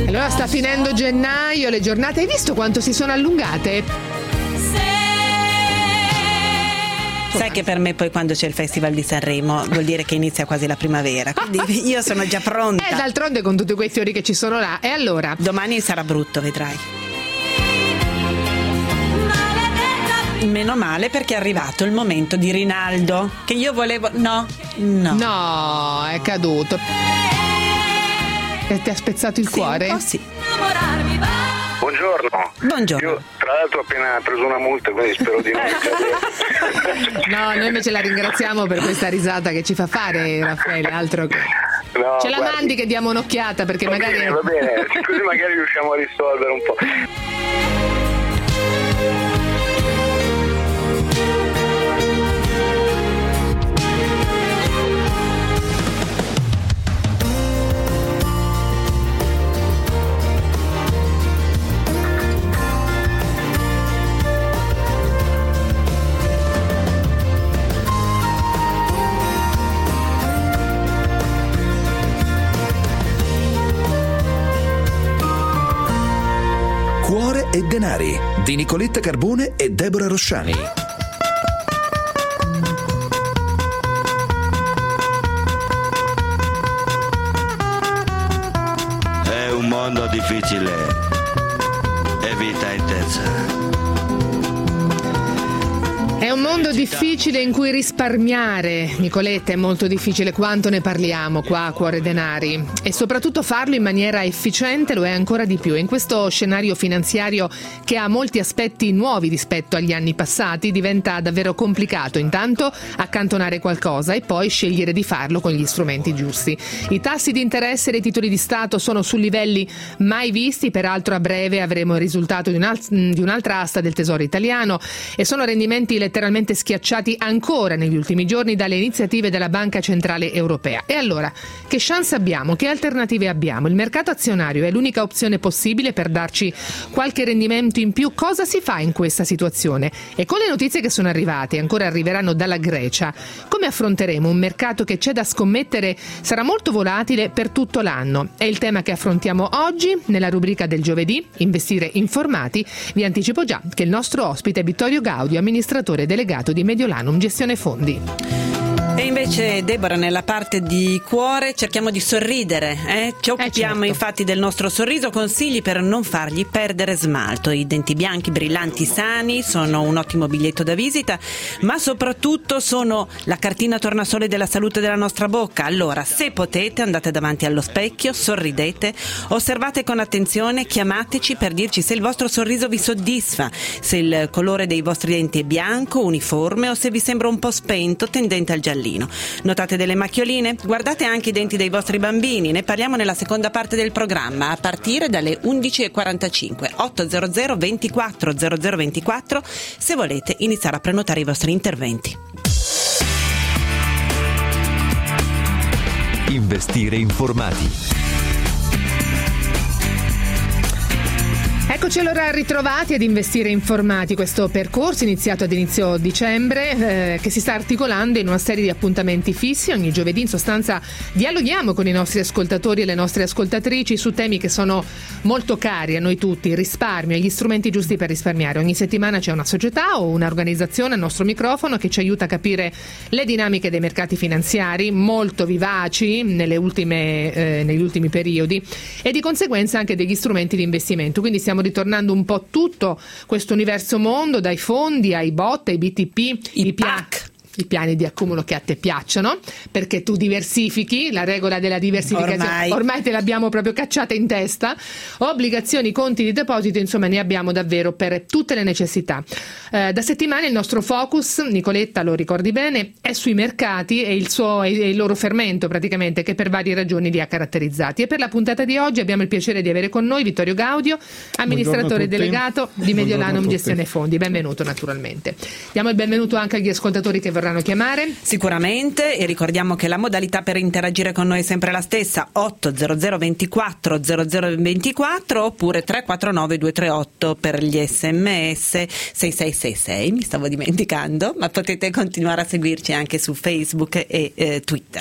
Allora sta finendo gennaio, le giornate, hai visto quanto si sono allungate? Sai che per me poi quando c'è il Festival di Sanremo vuol dire che inizia quasi la primavera, quindi io sono già pronta. D'altronde con tutti quei fiori che ci sono là. E allora? Domani sarà brutto, vedrai. Meno male, perché è arrivato il momento di Rinaldo, che io volevo... No, è caduto. E ti ha spezzato il cuore? Un po' sì. Buongiorno. Io tra l'altro ho appena preso una multa, quindi spero di non No, noi invece la ringraziamo per questa risata che ci fa fare, Raffaele, altro che... No, ce la mandi che diamo un'occhiata, perché va magari... Va bene, così magari riusciamo a risolvere un po'. Cuore e denari di Nicoletta Carbone e Deborah Rosciani. È un mondo difficile e vita intensa. È un mondo difficile in cui risparmiare, Nicoletta, è molto difficile, quanto ne parliamo qua a Cuore Denari, e soprattutto farlo in maniera efficiente lo è ancora di più. In questo scenario finanziario che ha molti aspetti nuovi rispetto agli anni passati diventa davvero complicato intanto accantonare qualcosa e poi scegliere di farlo con gli strumenti giusti. I tassi di interesse dei titoli di Stato sono su livelli mai visti, peraltro a breve avremo il risultato di un'altra asta del Tesoro italiano e sono rendimenti letteralmente schiacciati ancora negli ultimi giorni dalle iniziative della Banca Centrale Europea. E allora, che chance abbiamo? Che alternative abbiamo? Il mercato azionario è l'unica opzione possibile per darci qualche rendimento in più. Cosa si fa in questa situazione? E con le notizie che sono arrivate e ancora arriveranno dalla Grecia, come affronteremo un mercato che c'è da scommettere sarà molto volatile per tutto l'anno? È il tema che affrontiamo oggi nella rubrica del giovedì, Investire informati. Vi anticipo già che il nostro ospite è Vittorio Gaudio, amministratore delegato di Mediolanum Gestione Fondi. E invece, Deborah, nella parte di cuore cerchiamo di sorridere, Ci occupiamo certo. infatti del nostro sorriso, consigli per non fargli perdere smalto. I denti bianchi, brillanti, sani sono un ottimo biglietto da visita, ma soprattutto sono la cartina tornasole della salute della nostra bocca. Allora, se potete, andate davanti allo specchio, sorridete, osservate con attenzione, chiamateci per dirci se il vostro sorriso vi soddisfa, se il colore dei vostri denti è bianco, uniforme o se vi sembra un po' spento, tendente al giallino. Notate delle macchioline? Guardate anche i denti dei vostri bambini, ne parliamo nella seconda parte del programma a partire dalle 11.45. 800 24 0024 se volete iniziare a prenotare i vostri interventi. Investire informati. Eccoci allora ritrovati ad Investire Informati, questo percorso iniziato ad inizio dicembre che si sta articolando in una serie di appuntamenti fissi. Ogni giovedì in sostanza dialoghiamo con i nostri ascoltatori e le nostre ascoltatrici su temi che sono molto cari a noi tutti: il risparmio e gli strumenti giusti per risparmiare. Ogni settimana c'è una società o un'organizzazione al nostro microfono che ci aiuta a capire le dinamiche dei mercati finanziari, molto vivaci negli ultimi periodi, e di conseguenza anche degli strumenti di investimento. Quindi stiamo ritornando un po' tutto questo universo mondo, dai fondi ai BOT, ai BTP, i PAC. I piani di accumulo che a te piacciono, perché tu diversifichi, la regola della diversificazione ormai te l'abbiamo proprio cacciata in testa. Obbligazioni, conti di deposito, insomma ne abbiamo davvero per tutte le necessità. Da settimane il nostro focus, Nicoletta lo ricordi bene, è sui mercati e il loro fermento praticamente, che per varie ragioni li ha caratterizzati. E per la puntata di oggi abbiamo il piacere di avere con noi Vittorio Gaudio, amministratore delegato di Mediolanum Gestione Fondi. Benvenuto naturalmente. Diamo il benvenuto anche agli ascoltatori che vorranno vorranno chiamare? Sicuramente, e ricordiamo che la modalità per interagire con noi è sempre la stessa: 800 24 0024 oppure 349 238 per gli SMS, 6666, mi stavo dimenticando, ma potete continuare a seguirci anche su Facebook e Twitter.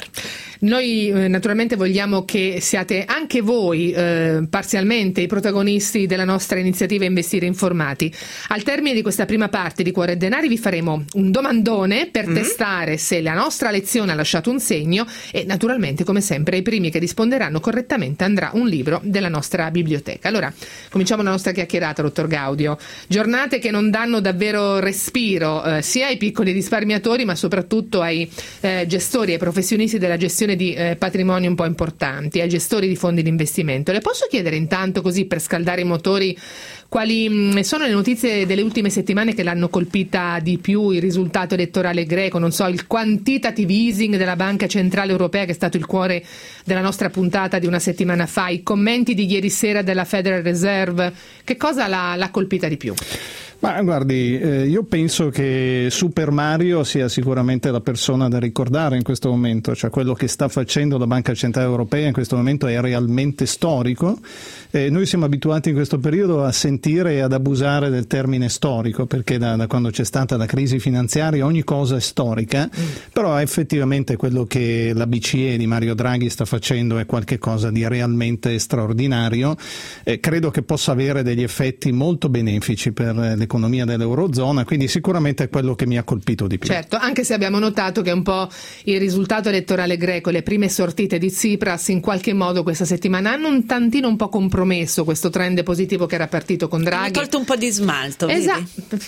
Noi naturalmente vogliamo che siate anche voi parzialmente i protagonisti della nostra iniziativa Investire Informati. Al termine di questa prima parte di Cuore e Denari vi faremo un domandone per testare se la nostra lezione ha lasciato un segno, e naturalmente, come sempre, ai primi che risponderanno correttamente andrà un libro della nostra biblioteca. Allora, cominciamo la nostra chiacchierata, dottor Gaudio. Giornate che non danno davvero respiro sia ai piccoli risparmiatori, ma soprattutto ai gestori, ai professionisti della gestione di patrimoni un po' importanti, ai gestori di fondi di investimento. Le posso chiedere intanto, così per scaldare i motori, quali sono le notizie delle ultime settimane che l'hanno colpita di più? Il risultato elettorale greco, non so, il quantitative easing della Banca Centrale Europea, che è stato il cuore della nostra puntata di una settimana fa, i commenti di ieri sera della Federal Reserve, che cosa l'ha colpita di più? Ma guardi, io penso che Super Mario sia sicuramente la persona da ricordare in questo momento, cioè quello che sta facendo la Banca Centrale Europea in questo momento è realmente storico. Noi siamo abituati in questo periodo a sentire e ad abusare del termine storico, perché da quando c'è stata la crisi finanziaria ogni cosa è storica, però effettivamente quello che la BCE di Mario Draghi sta facendo è qualche cosa di realmente straordinario. Credo che possa avere degli effetti molto benefici per l'economia dell'Eurozona, quindi sicuramente è quello che mi ha colpito di più. Certo, anche se abbiamo notato che un po' il risultato elettorale greco, le prime sortite di Tsipras in qualche modo questa settimana hanno un tantino un po' compromesso questo trend positivo che era partito con Draghi. Hai tolto un po' di smalto. Esatto.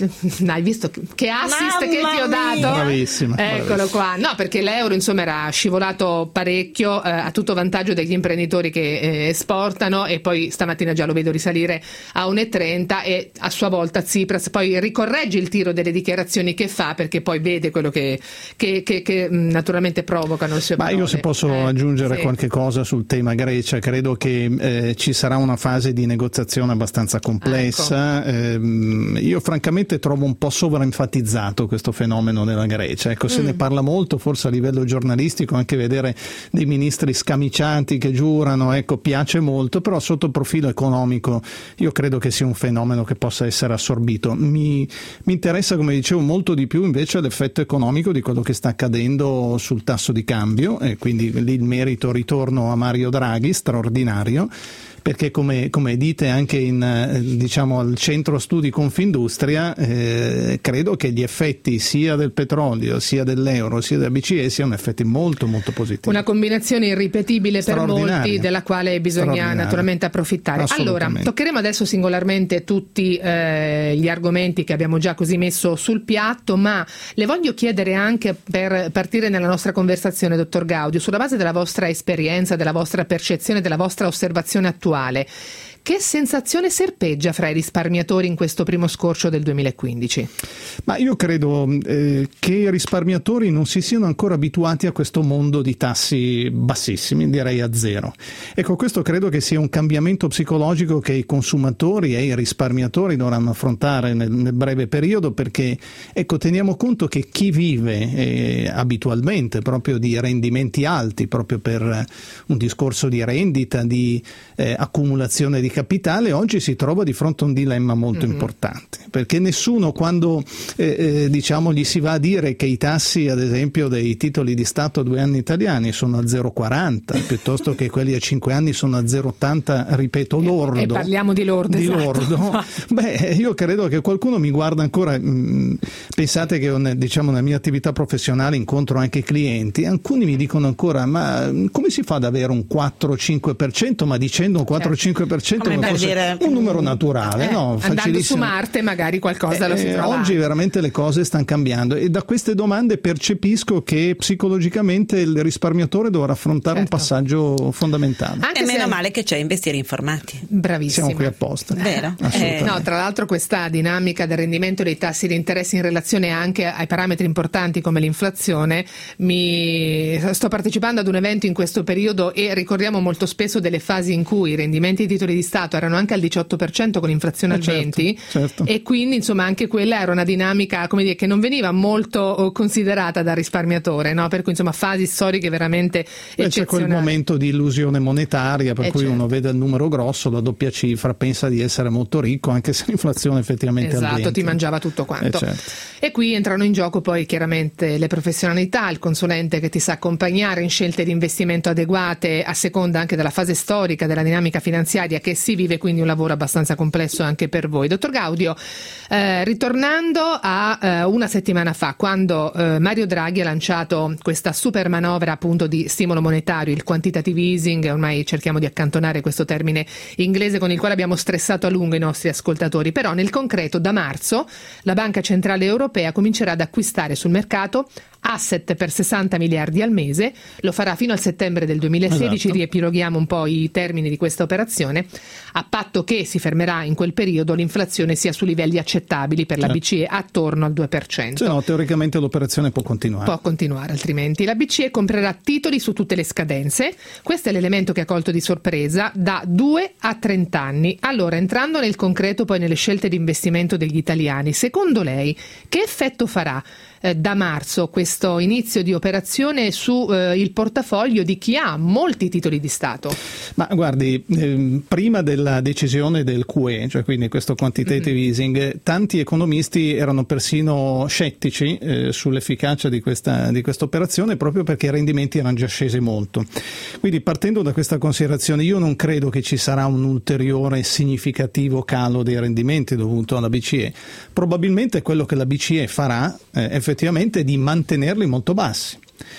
Hai visto che assist che ti ho dato? Bravissima. Eccolo qua. No, perché l'euro insomma era scivolato parecchio, a tutto vantaggio degli imprenditori che esportano, e poi stamattina già lo vedo risalire a 1,30, e a sua volta Tsipras poi ricorregge il tiro delle dichiarazioni che fa, perché poi vede quello che naturalmente provocano le sue parole. Ma io, se posso aggiungere qualche cosa sul tema Grecia, credo che ci sarà una fase di negoziazione abbastanza complessa. Io francamente trovo un po' sovraenfatizzato questo fenomeno della Grecia. Ecco, se ne parla molto, forse a livello giornalistico, anche vedere dei ministri scamiciati che giurano, ecco, piace molto, però sotto il profilo economico io credo che sia un fenomeno che possa essere assorbito. Mi interessa, come dicevo, molto di più invece l'effetto economico di quello che sta accadendo sul tasso di cambio, e quindi lì il merito ritorno a Mario Draghi, straordinario, perché come dite anche al centro studi Confindustria, credo che gli effetti sia del petrolio, sia dell'euro, sia della BCE siano effetti molto molto positivi. Una combinazione irripetibile per molti, della quale bisogna naturalmente approfittare. Allora, toccheremo adesso singolarmente tutti gli argomenti che abbiamo già così messo sul piatto, ma le voglio chiedere anche, per partire nella nostra conversazione, dottor Gaudio, sulla base della vostra esperienza, della vostra percezione, della vostra osservazione attuale, che sensazione serpeggia fra i risparmiatori in questo primo scorcio del 2015? Ma io credo che i risparmiatori non si siano ancora abituati a questo mondo di tassi bassissimi, direi a zero. Ecco, questo credo che sia un cambiamento psicologico che i consumatori e i risparmiatori dovranno affrontare nel breve periodo, perché ecco, teniamo conto che chi vive abitualmente proprio di rendimenti alti, proprio per un discorso di rendita, di accumulazione di capitale, oggi si trova di fronte a un dilemma molto importante, perché nessuno, quando gli si va a dire che i tassi, ad esempio, dei titoli di Stato a 2 anni italiani sono a 0,40 piuttosto che quelli a 5 anni sono a 0,80, ripeto, lordo. E parliamo di lordo. Lordo. Beh, io credo che qualcuno mi guarda ancora. Pensate che nella mia attività professionale incontro anche clienti, alcuni mi dicono ancora: ma come si fa ad avere un 4-5%? Ma dicendo un 4-5% come fosse dire un numero naturale, no? Andando su Marte magari qualcosa lo si trova. Oggi veramente le cose stanno cambiando, e da queste domande percepisco che psicologicamente il risparmiatore dovrà affrontare un passaggio fondamentale. Anche meno male che c'è Investire Informati. Bravissimo. Siamo qui apposta. Vero? No, tra l'altro questa dinamica del rendimento dei tassi di interesse in relazione anche ai parametri importanti come l'inflazione, sto partecipando ad un evento in questo periodo e ricordiamo molto spesso delle fasi in cui i rendimenti dei titoli di Stato erano anche al 18% con inflazione al 20%, certo. E quindi insomma anche quella era una dinamica, come dire, che non veniva molto considerata dal risparmiatore, no? Per cui insomma fasi storiche veramente eccezionali. C'è quel momento di illusione monetaria per cui uno vede il numero grosso, la doppia cifra, pensa di essere molto ricco anche se l'inflazione effettivamente è al 20%. Esatto, ti mangiava tutto quanto. Certo. E qui entrano in gioco poi chiaramente le professionalità, il consulente che ti sa accompagnare in scelte di investimento adeguate a seconda anche della fase storica, della dinamica finanziaria che si vive, quindi un lavoro abbastanza complesso anche per voi. Dottor Gaudio, ritornando a una settimana fa, quando Mario Draghi ha lanciato questa super manovra appunto di stimolo monetario, il quantitative easing, ormai cerchiamo di accantonare questo termine inglese con il quale abbiamo stressato a lungo i nostri ascoltatori, però nel concreto da marzo la Banca Centrale Europea comincerà ad acquistare sul mercato asset per 60 miliardi al mese, lo farà fino al settembre del 2016, esatto. Riepiloghiamo un po' i termini di questa operazione, a patto che si fermerà in quel periodo l'inflazione sia su livelli accettabili per la BCE, attorno al 2%. Se no, teoricamente l'operazione può continuare. Può continuare, altrimenti. La BCE comprerà titoli su tutte le scadenze, questo è l'elemento che ha colto di sorpresa, da 2 a 30 anni. Allora, entrando nel concreto poi nelle scelte di investimento degli italiani, secondo lei che effetto farà da marzo questo inizio di operazione su il portafoglio di chi ha molti titoli di Stato? Ma guardi, prima della decisione del QE, cioè quindi questo quantitative easing, tanti economisti erano persino scettici sull'efficacia di questa operazione, proprio perché i rendimenti erano già scesi molto. Quindi partendo da questa considerazione, io non credo che ci sarà un ulteriore significativo calo dei rendimenti dovuto alla BCE. Probabilmente quello che la BCE farà effettivamente di mantenerli molto bassi.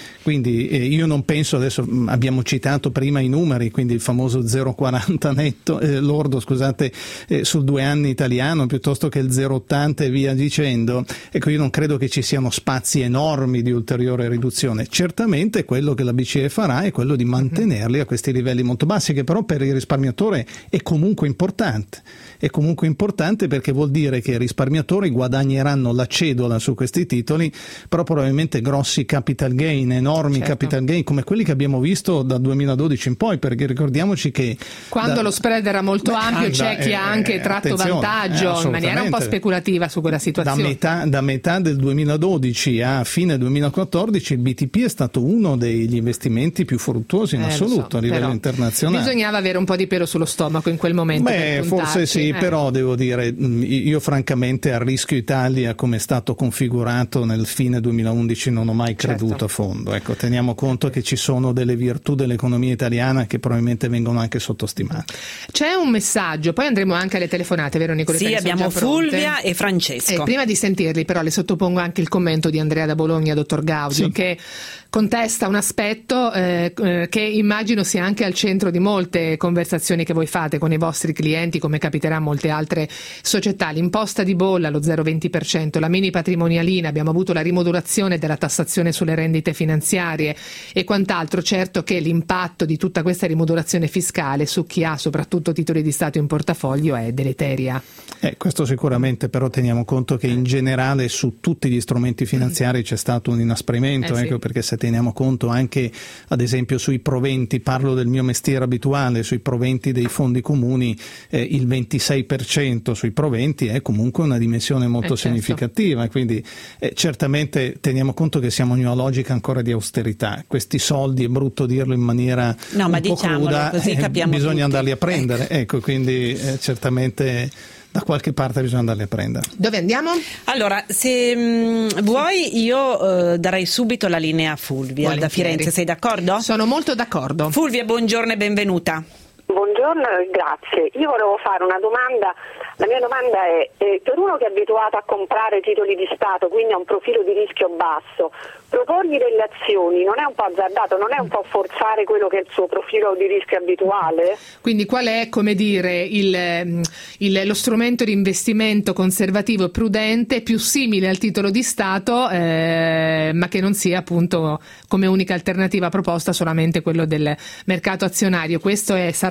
Quindi io non penso, adesso abbiamo citato prima i numeri, quindi il famoso 0,40 netto lordo, scusate, sul 2 anni italiano, piuttosto che il 0,80 e via dicendo. Ecco, io non credo che ci siano spazi enormi di ulteriore riduzione. Certamente quello che la BCE farà è quello di mantenerli a questi livelli molto bassi, che però per il risparmiatore è comunque importante. È comunque importante perché vuol dire che i risparmiatori guadagneranno la cedola su questi titoli, però probabilmente grossi capital gain, enormi capital gain come quelli che abbiamo visto dal 2012 in poi, perché ricordiamoci che quando lo spread era molto ampio c'è chi ha anche tratto vantaggio in maniera un po' speculativa su quella situazione. Da metà del 2012 a fine 2014 il BTP è stato uno degli investimenti più fruttuosi in assoluto a livello internazionale. Bisognava avere un po' di pelo sullo stomaco in quel momento. Forse sì, però devo dire, io francamente al rischio Italia, come è stato configurato nel fine 2011, non ho mai creduto a fondo. Ecco, teniamo conto che ci sono delle virtù dell'economia italiana che probabilmente vengono anche sottostimate. C'è un messaggio, poi andremo anche alle telefonate, vero Nicoletta? Sì, abbiamo Fulvia e Francesco. Prima di sentirli però le sottopongo anche il commento di Andrea da Bologna, dottor Gaudio, che contesta un aspetto che immagino sia anche al centro di molte conversazioni che voi fate con i vostri clienti, come capiterà a molte altre società. L'imposta di bolla, lo 0,20%, la mini patrimonialina, abbiamo avuto la rimodulazione della tassazione sulle rendite finanziarie e quant'altro. Certo che l'impatto di tutta questa rimodulazione fiscale su chi ha soprattutto titoli di Stato in portafoglio è deleteria. Questo sicuramente, però teniamo conto che in generale su tutti gli strumenti finanziari c'è stato un inasprimento, ecco, perché se teniamo conto anche ad esempio sui proventi, parlo del mio mestiere abituale, sui proventi dei fondi comuni, il 26% sui proventi è comunque una dimensione molto significativa, quindi certamente teniamo conto che siamo in una logica ancora di austerità. Questi soldi, è brutto dirlo in maniera un po' cruda, così capiamo bisogna tutti. andarli a prendere, ecco, quindi certamente da qualche parte bisogna andarli a prendere. Dove andiamo? Allora, se vuoi io darei subito la linea a Fulvia da Firenze, sei d'accordo? Sono molto d'accordo. Fulvia, buongiorno e benvenuta. Buongiorno e grazie. Io volevo fare una domanda. La mia domanda è, per uno che è abituato a comprare titoli di Stato, quindi ha un profilo di rischio basso, proporgli delle azioni non è un po' azzardato, non è un po' forzare quello che è il suo profilo di rischio abituale? Quindi qual è, come dire, lo strumento di investimento conservativo e prudente più simile al titolo di Stato, ma che non sia appunto come unica alternativa proposta solamente quello del mercato azionario? Questo sarà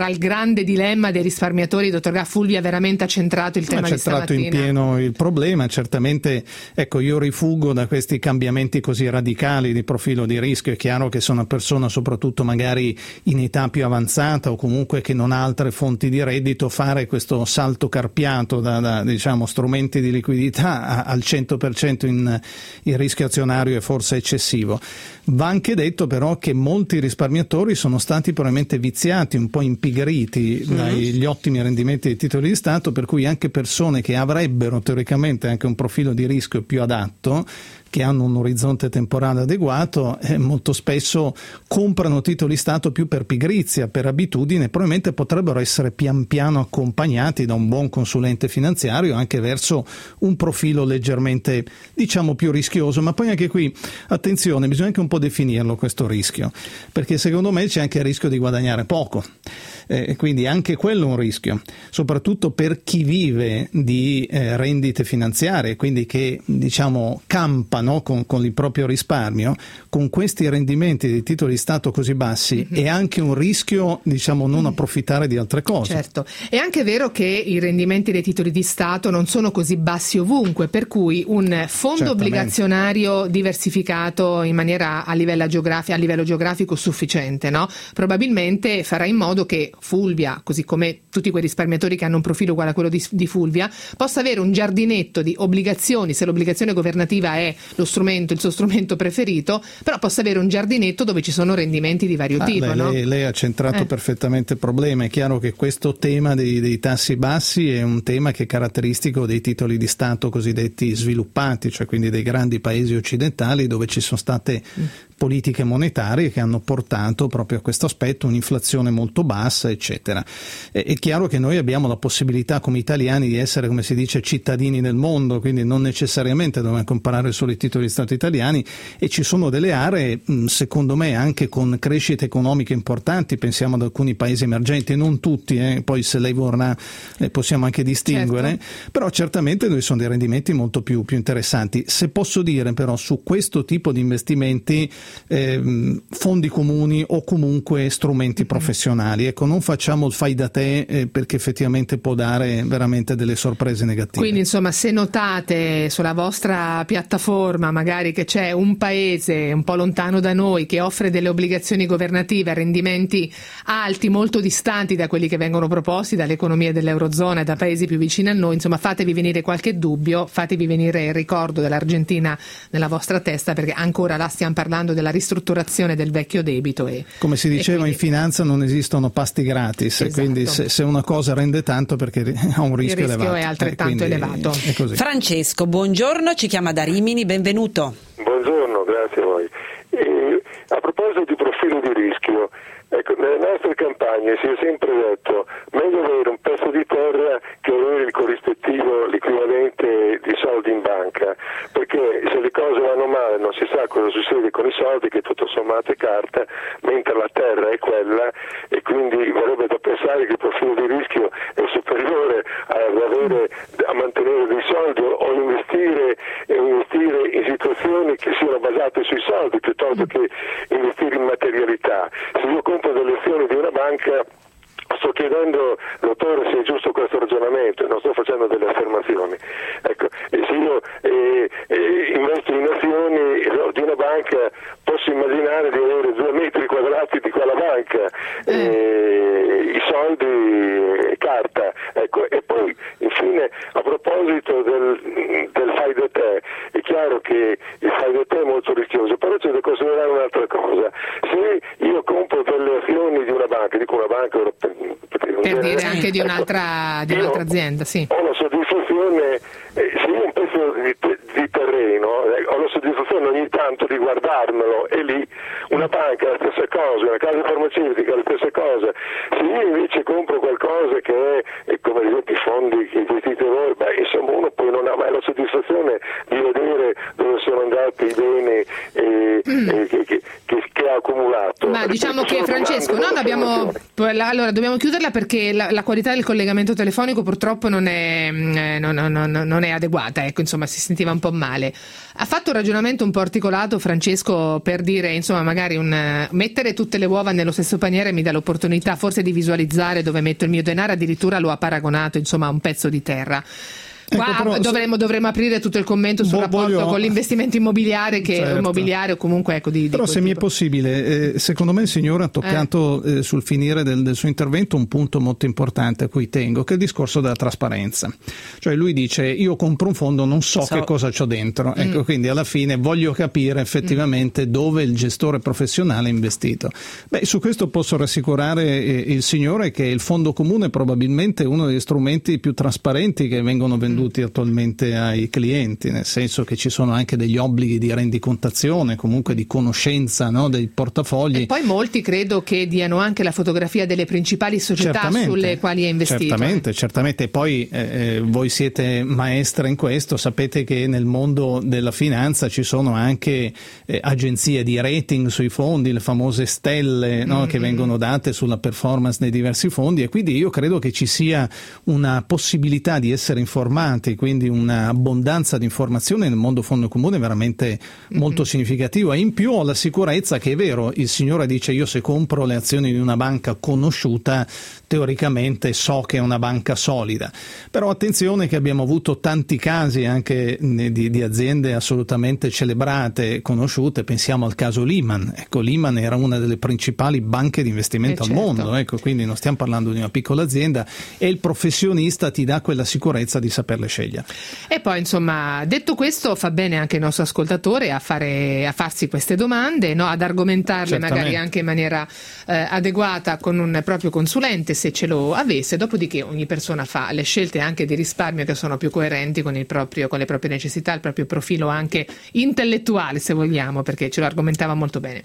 il grande dilemma dei risparmiatori. Dottor Gaff, Fulvia veramente ha centrato il tema di stamattina. Ha centrato in pieno il problema. Certamente, ecco, io rifuggo da questi cambiamenti così radicali di profilo di rischio. È chiaro che se una persona, soprattutto magari in età più avanzata o comunque che non ha altre fonti di reddito, fare questo salto carpiato da diciamo strumenti di liquidità al 100% in rischio azionario è forse eccessivo. Va anche detto però che molti risparmiatori sono stati probabilmente viziati, un po' impigriti dagli ottimi rendimenti dei titoli di Stato, per cui anche persone che avrebbero teoricamente anche un profilo di rischio più adatto, che hanno un orizzonte temporale adeguato, molto spesso comprano titoli di Stato più per pigrizia, per abitudine, probabilmente potrebbero essere pian piano accompagnati da un buon consulente finanziario anche verso un profilo leggermente, diciamo, più rischioso. Ma poi anche qui, attenzione, bisogna anche un po' definirlo questo rischio, perché secondo me c'è anche il rischio di guadagnare poco. Quindi anche quello è un rischio, soprattutto per chi vive di rendite finanziarie, quindi che diciamo campa, no, con il proprio risparmio. Con questi rendimenti dei titoli di Stato così bassi è anche un rischio, diciamo, non approfittare di altre cose. Certo, è anche vero che i rendimenti dei titoli di Stato non sono così bassi ovunque, per cui un fondo obbligazionario diversificato in maniera a livello geografico sufficiente, no? Probabilmente farà in modo che Fulvia, così come tutti quei risparmiatori che hanno un profilo uguale a quello di Fulvia, possa avere un giardinetto di obbligazioni, se l'obbligazione governativa è il suo strumento preferito, però possa avere un giardinetto dove ci sono rendimenti di vario tipo. Lei ha centrato perfettamente il problema. È chiaro che questo tema dei tassi bassi è un tema che è caratteristico dei titoli di Stato cosiddetti sviluppati, cioè quindi dei grandi paesi occidentali dove ci sono state politiche monetarie che hanno portato proprio a questo aspetto, un'inflazione molto bassa, eccetera. È chiaro che noi abbiamo la possibilità come italiani di essere, come si dice, cittadini del mondo, quindi non necessariamente dobbiamo comparare solo i titoli di Stato italiani, e ci sono delle aree, secondo me, anche con crescite economiche importanti. Pensiamo ad alcuni paesi emergenti, non tutti, poi se lei vorrà possiamo anche distinguere, però certamente noi sono dei rendimenti molto più interessanti. Se posso dire però, su questo tipo di investimenti, fondi comuni o comunque strumenti professionali, ecco, non facciamo il fai da te, perché effettivamente può dare veramente delle sorprese negative. Quindi insomma, se notate sulla vostra piattaforma magari che c'è un paese un po' lontano da noi che offre delle obbligazioni governative a rendimenti alti, molto distanti da quelli che vengono proposti dalle economie dell'Eurozona e da paesi più vicini a noi, insomma, fatevi venire qualche dubbio, fatevi venire il ricordo dell'Argentina nella vostra testa, perché ancora là stiamo parlando della ristrutturazione del vecchio debito. Come si diceva in finanza, non esistono pasti gratis, esatto. Quindi se una cosa rende tanto perché ha un rischio elevato. Il rischio è altrettanto elevato. È così. Francesco, buongiorno, ci chiama da Rimini, benvenuto. Buongiorno, grazie a voi. A proposito di profilo di rischio, ecco, nelle nostre campagne si è sempre detto meglio avere un pezzo di terra che avere il corrispettivo, l'equivalente di soldi in banca, perché se le cose vanno male non si sa cosa succede con i soldi, che tutto sommato è carta, mentre la terra è quella, e quindi vorrebbe da pensare che il profilo di rischio è superiore a mantenere dei soldi o investire in situazioni che siano basate sui soldi piuttosto che investire in materialità. Se io compro delle azioni di una banca, sto chiedendo, dottore, se è giusto questo ragionamento, non sto facendo delle affermazioni. Ecco, se io investo in azioni di una banca, posso immaginare di avere 2 metri quadrati di quella banca, i soldi, carta. Ecco, e poi infine, a proposito del fai da te, è chiaro che il fai da te è molto rischioso, però c'è da considerare un'altra cosa. Se io compro delle azioni di una banca, dico una banca europea, per dire anche di un'altra azienda, sì. Ho la soddisfazione, se io ho un pezzo di terreno, ho la soddisfazione ogni tanto di guardarmelo, e lì una banca è la stessa cosa, una casa farmaceutica è la stessa cosa. Se io invece compro qualcosa che è come ad esempio i fondi che investite voi, insomma, uno poi non ha mai la soddisfazione di vedere dove sono andati i beni che ha accumulato. Ma diciamo che Francesco, allora dobbiamo chiuderla perché la qualità del collegamento telefonico purtroppo non è adeguata, ecco, insomma si sentiva un po' male. Ha fatto un ragionamento un po' articolato Francesco per dire, insomma, magari mettere tutte le uova nello stesso paniere mi dà l'opportunità forse di visualizzare dove metto il mio denaro, addirittura lo ha paragonato, insomma, a un pezzo di terra. Qua dovremmo aprire tutto il commento sul rapporto con l'investimento immobiliare, immobiliare o comunque, ecco, però se mi è possibile, secondo me il signore ha toccato sul finire del suo intervento un punto molto importante a cui tengo, che è il discorso della trasparenza. Cioè lui dice: io compro un fondo, non so che cosa c'ho dentro, ecco, quindi alla fine voglio capire effettivamente dove il gestore professionale ha investito. Su questo posso rassicurare il signore che il fondo comune è probabilmente uno degli strumenti più trasparenti che vengono venduti attualmente ai clienti, nel senso che ci sono anche degli obblighi di rendicontazione, comunque di conoscenza, no, dei portafogli. E poi molti credo che diano anche la fotografia delle principali società sulle quali è investito. Certamente. E poi voi siete maestra in questo, sapete che nel mondo della finanza ci sono anche agenzie di rating sui fondi, le famose stelle, no, che vengono date sulla performance dei diversi fondi, e quindi io credo che ci sia una possibilità di essere informati, quindi un'abbondanza di informazioni nel mondo fondo comune veramente molto significativa. In più ho la sicurezza che è vero, il signore dice: io se compro le azioni di una banca conosciuta teoricamente so che è una banca solida, però attenzione che abbiamo avuto tanti casi anche di aziende assolutamente celebrate, conosciute. Pensiamo al caso Lehman. Ecco, Lehman era una delle principali banche di investimento al mondo, ecco, quindi non stiamo parlando di una piccola azienda, e il professionista ti dà quella sicurezza di saperle scegliere. E poi, insomma, detto questo, fa bene anche il nostro ascoltatore a farsi queste domande, no? Ad argomentarle magari anche in maniera adeguata con un proprio consulente, se ce lo avesse. Dopodiché ogni persona fa le scelte anche di risparmio che sono più coerenti con le proprie necessità, il proprio profilo anche intellettuale, se vogliamo, perché ce lo argomentava molto bene.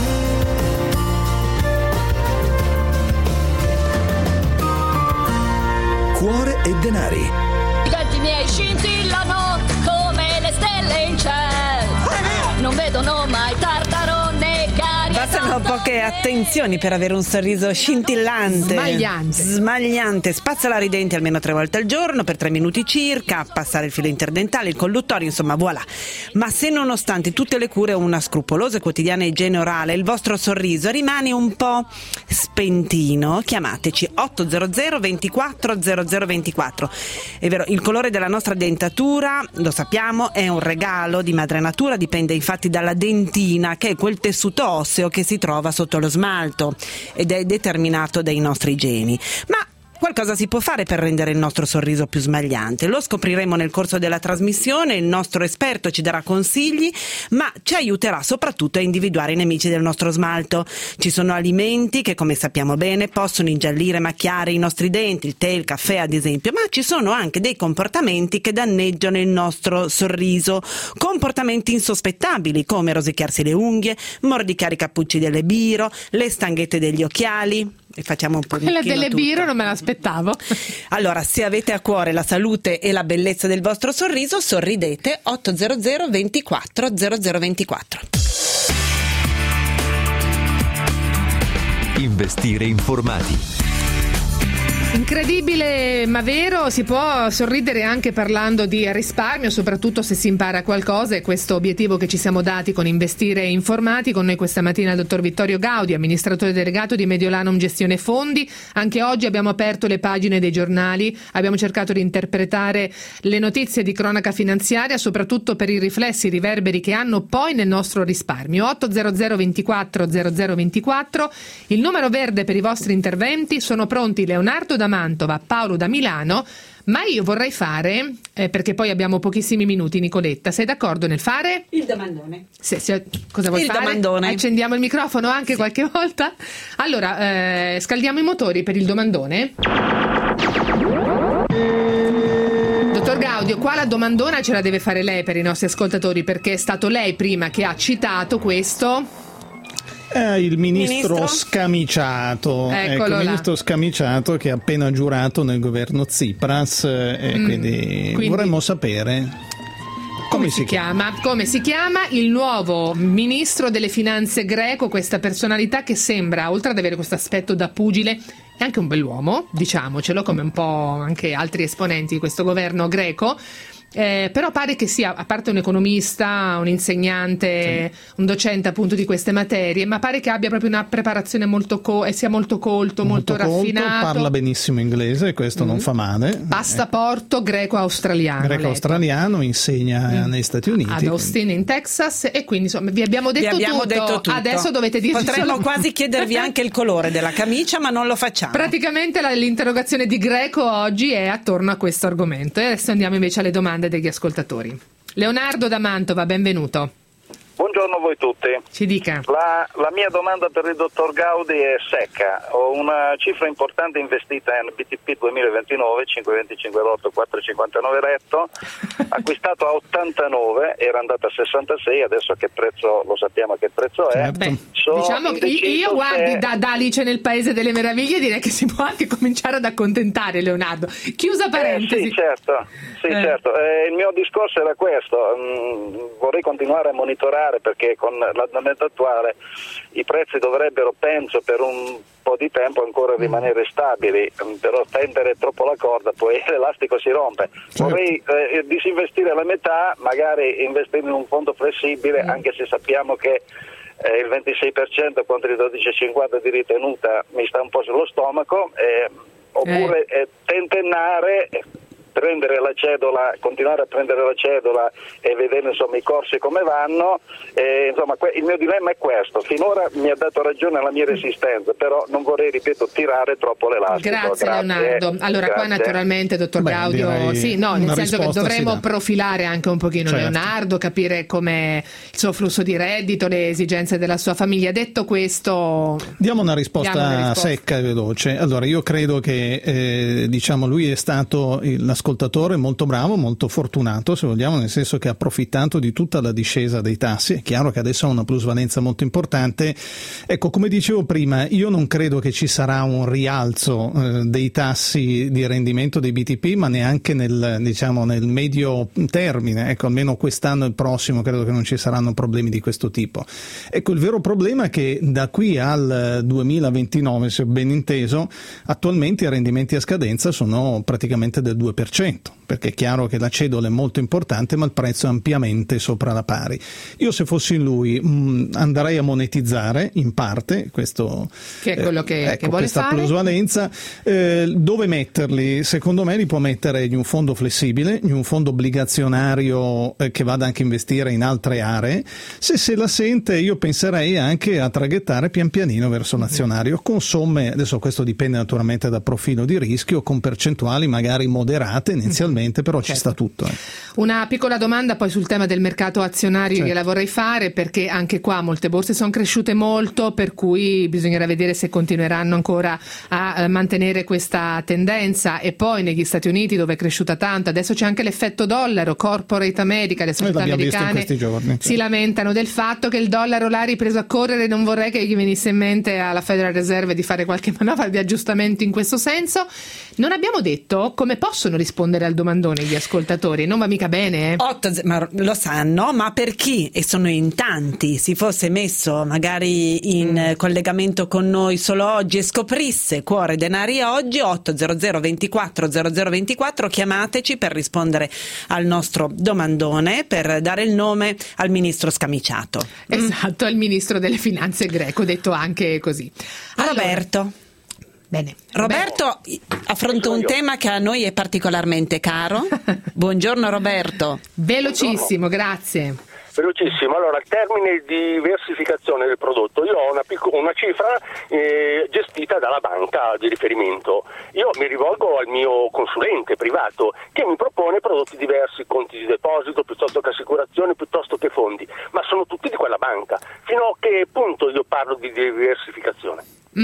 Cuore e denari. I denti miei scintillano come le stelle in cielo. Non vedono mai tartaro né cari. Bastano poche attenzioni per avere un sorriso scintillante, smagliante, spazzolare i denti almeno 3 volte al giorno per 3 minuti circa, passare il filo interdentale, il colluttorio, insomma voilà. Ma se nonostante tutte le cure o una scrupolosa e quotidiana igiene orale il vostro sorriso rimane un po' spentino, chiamateci 800 24 0024. È vero, il colore della nostra dentatura, lo sappiamo, è un regalo di madre natura, dipende infatti dalla dentina, che è quel tessuto osseo che si trova sotto lo smalto ed è determinato dai nostri geni. Ma qualcosa si può fare per rendere il nostro sorriso più smagliante. Lo scopriremo nel corso della trasmissione, il nostro esperto ci darà consigli, ma ci aiuterà soprattutto a individuare i nemici del nostro smalto. Ci sono alimenti che, come sappiamo bene, possono ingiallire e macchiare i nostri denti, il tè, il caffè ad esempio, ma ci sono anche dei comportamenti che danneggiano il nostro sorriso, comportamenti insospettabili come rosicchiarsi le unghie, mordicare i cappucci delle biro, le stanghette degli occhiali. E facciamo un po' di quella delle biro non me l'aspettavo. Allora, se avete a cuore la salute e la bellezza del vostro sorriso, sorridete. 800 24 0024. Investire informati. Incredibile ma vero, si può sorridere anche parlando di risparmio, soprattutto se si impara qualcosa, e questo obiettivo che ci siamo dati con Investire Informati. Con noi questa mattina il dottor Vittorio Gaudi, amministratore delegato di Mediolanum Gestione Fondi. Anche oggi abbiamo aperto le pagine dei giornali, abbiamo cercato di interpretare le notizie di cronaca finanziaria, soprattutto per i riflessi, i riverberi che hanno poi nel nostro risparmio. 800 24 0024, il numero verde per i vostri interventi. Sono pronti Leonardo da Mantova, Paolo da Milano, ma io vorrei fare, perché poi abbiamo pochissimi minuti, Nicoletta, sei d'accordo nel fare? Il domandone. Cosa vuoi fare? Domandone. Accendiamo il microfono anche qualche volta? Allora, scaldiamo i motori per il domandone? Dottor Gaudio, qua la domandona ce la deve fare lei per i nostri ascoltatori, perché è stato lei prima che ha citato questo. Il ministro Scamiciato, il ministro Scamiciato che ha appena giurato nel governo Tsipras, quindi vorremmo sapere. Come si chiama? Come si chiama il nuovo ministro delle finanze greco, questa personalità che sembra, oltre ad avere questo aspetto da pugile, è anche un bell'uomo, diciamocelo, come un po' anche altri esponenti di questo governo greco. Però pare che sia, a parte un economista, un insegnante, un docente appunto di queste materie, ma pare che abbia proprio una preparazione e sia molto colto, molto raffinato. Parla benissimo inglese, questo non fa male. Passaporto greco-australiano. Insegna negli Stati Uniti. Ad Austin in Texas, e quindi insomma vi abbiamo detto tutto. Adesso dovete dirci. Potremmo quasi chiedervi anche il colore della camicia, ma non lo facciamo. Praticamente l'interrogazione di Greco oggi è attorno a questo argomento, e adesso andiamo invece alle domande degli ascoltatori. Leonardo da Mantova, benvenuto. Buongiorno a voi tutti. Ci dica. La mia domanda per il dottor Gaudi è secca. Ho una cifra importante investita in BTP 2029, 525 lotto, 4,59 retto, acquistato a 89, era andato a 66, adesso a che prezzo, lo sappiamo a che prezzo è. Diciamo che io guardi da Alice nel Paese delle Meraviglie, direi che si può anche cominciare ad accontentare, Leonardo. Chiusa parentesi. Sì, certo. Il mio discorso era questo, vorrei continuare a monitorare, perché con l'andamento attuale i prezzi dovrebbero, penso, per un po' di tempo ancora rimanere stabili, però tendere troppo la corda, poi l'elastico si rompe. Vorrei disinvestire la metà, magari investire in un fondo flessibile, anche se sappiamo che il 26% contro il 12,50 di ritenuta mi sta un po' sullo stomaco, oppure tentennare, prendere la cedola, continuare a prendere la cedola e vedere insomma i corsi come vanno. Il mio dilemma è questo: finora mi ha dato ragione la mia resistenza, però non vorrei, ripeto, tirare troppo l'elastico. Grazie Leonardo. Allora qua naturalmente, dottor Gaudio, nel senso che dovremmo profilare anche un pochino Leonardo, capire com'è il suo flusso di reddito, le esigenze della sua famiglia. Detto questo, diamo una risposta secca e veloce. Allora, io credo che lui è stato l'ascoltatore molto bravo, molto fortunato, se vogliamo, nel senso che ha approfittato di tutta la discesa dei tassi. È chiaro che adesso ha una plusvalenza molto importante. Ecco, come dicevo prima, io non credo che ci sarà un rialzo dei tassi di rendimento dei BTP, ma neanche nel medio termine. Ecco, almeno quest'anno e il prossimo credo che non ci saranno problemi di questo tipo. Ecco, il vero problema è che da qui al 2029, se ho ben inteso, attualmente i rendimenti a scadenza sono praticamente del 2%. Perché è chiaro che la cedola è molto importante, ma il prezzo è ampiamente sopra la pari. Io, se fossi in lui, andrei a monetizzare in parte questo, che è quello che vuole questa fare. Plusvalenza. Dove metterli? Secondo me li può mettere in un fondo flessibile, in un fondo obbligazionario che vada anche a investire in altre aree. Se la sente, io penserei anche a traghettare pian pianino verso l'azionario con somme, adesso questo dipende naturalmente dal profilo di rischio, con percentuali magari moderate inizialmente, però ci sta tutto. Una piccola domanda poi sul tema del mercato azionario, gliela vorrei fare, perché anche qua molte borse sono cresciute molto, per cui bisognerà vedere se continueranno ancora a mantenere questa tendenza. E poi negli Stati Uniti, dove è cresciuta tanto, adesso c'è anche l'effetto dollaro, Corporate America, le società americane si lamentano del fatto che il dollaro l'ha ripreso a correre. Non vorrei che gli venisse in mente alla Federal Reserve di fare qualche manovra di aggiustamento in questo senso. Non abbiamo detto come possono rispondere al domandone gli ascoltatori, non va mica bene, ma lo sanno, ma per chi, e sono in tanti, si fosse messo magari in collegamento con noi solo oggi e scoprisse Cuore Denari oggi, 800 24 0024, chiamateci per rispondere al nostro domandone, per dare il nome al ministro scamiciato. Esatto, al ministro delle finanze greco, detto anche così. Roberto. Bene. Roberto affronta un tema che a noi è particolarmente caro. Buongiorno Roberto. Velocissimo, grazie. Velocissimo. Allora, al termine di diversificazione del prodotto, io ho una cifra gestita dalla banca di riferimento. Io mi rivolgo al mio consulente privato che mi propone prodotti diversi, conti di deposito piuttosto che assicurazioni, piuttosto che fondi, ma sono tutti di quella banca. Fino a che punto io parlo di diversificazione?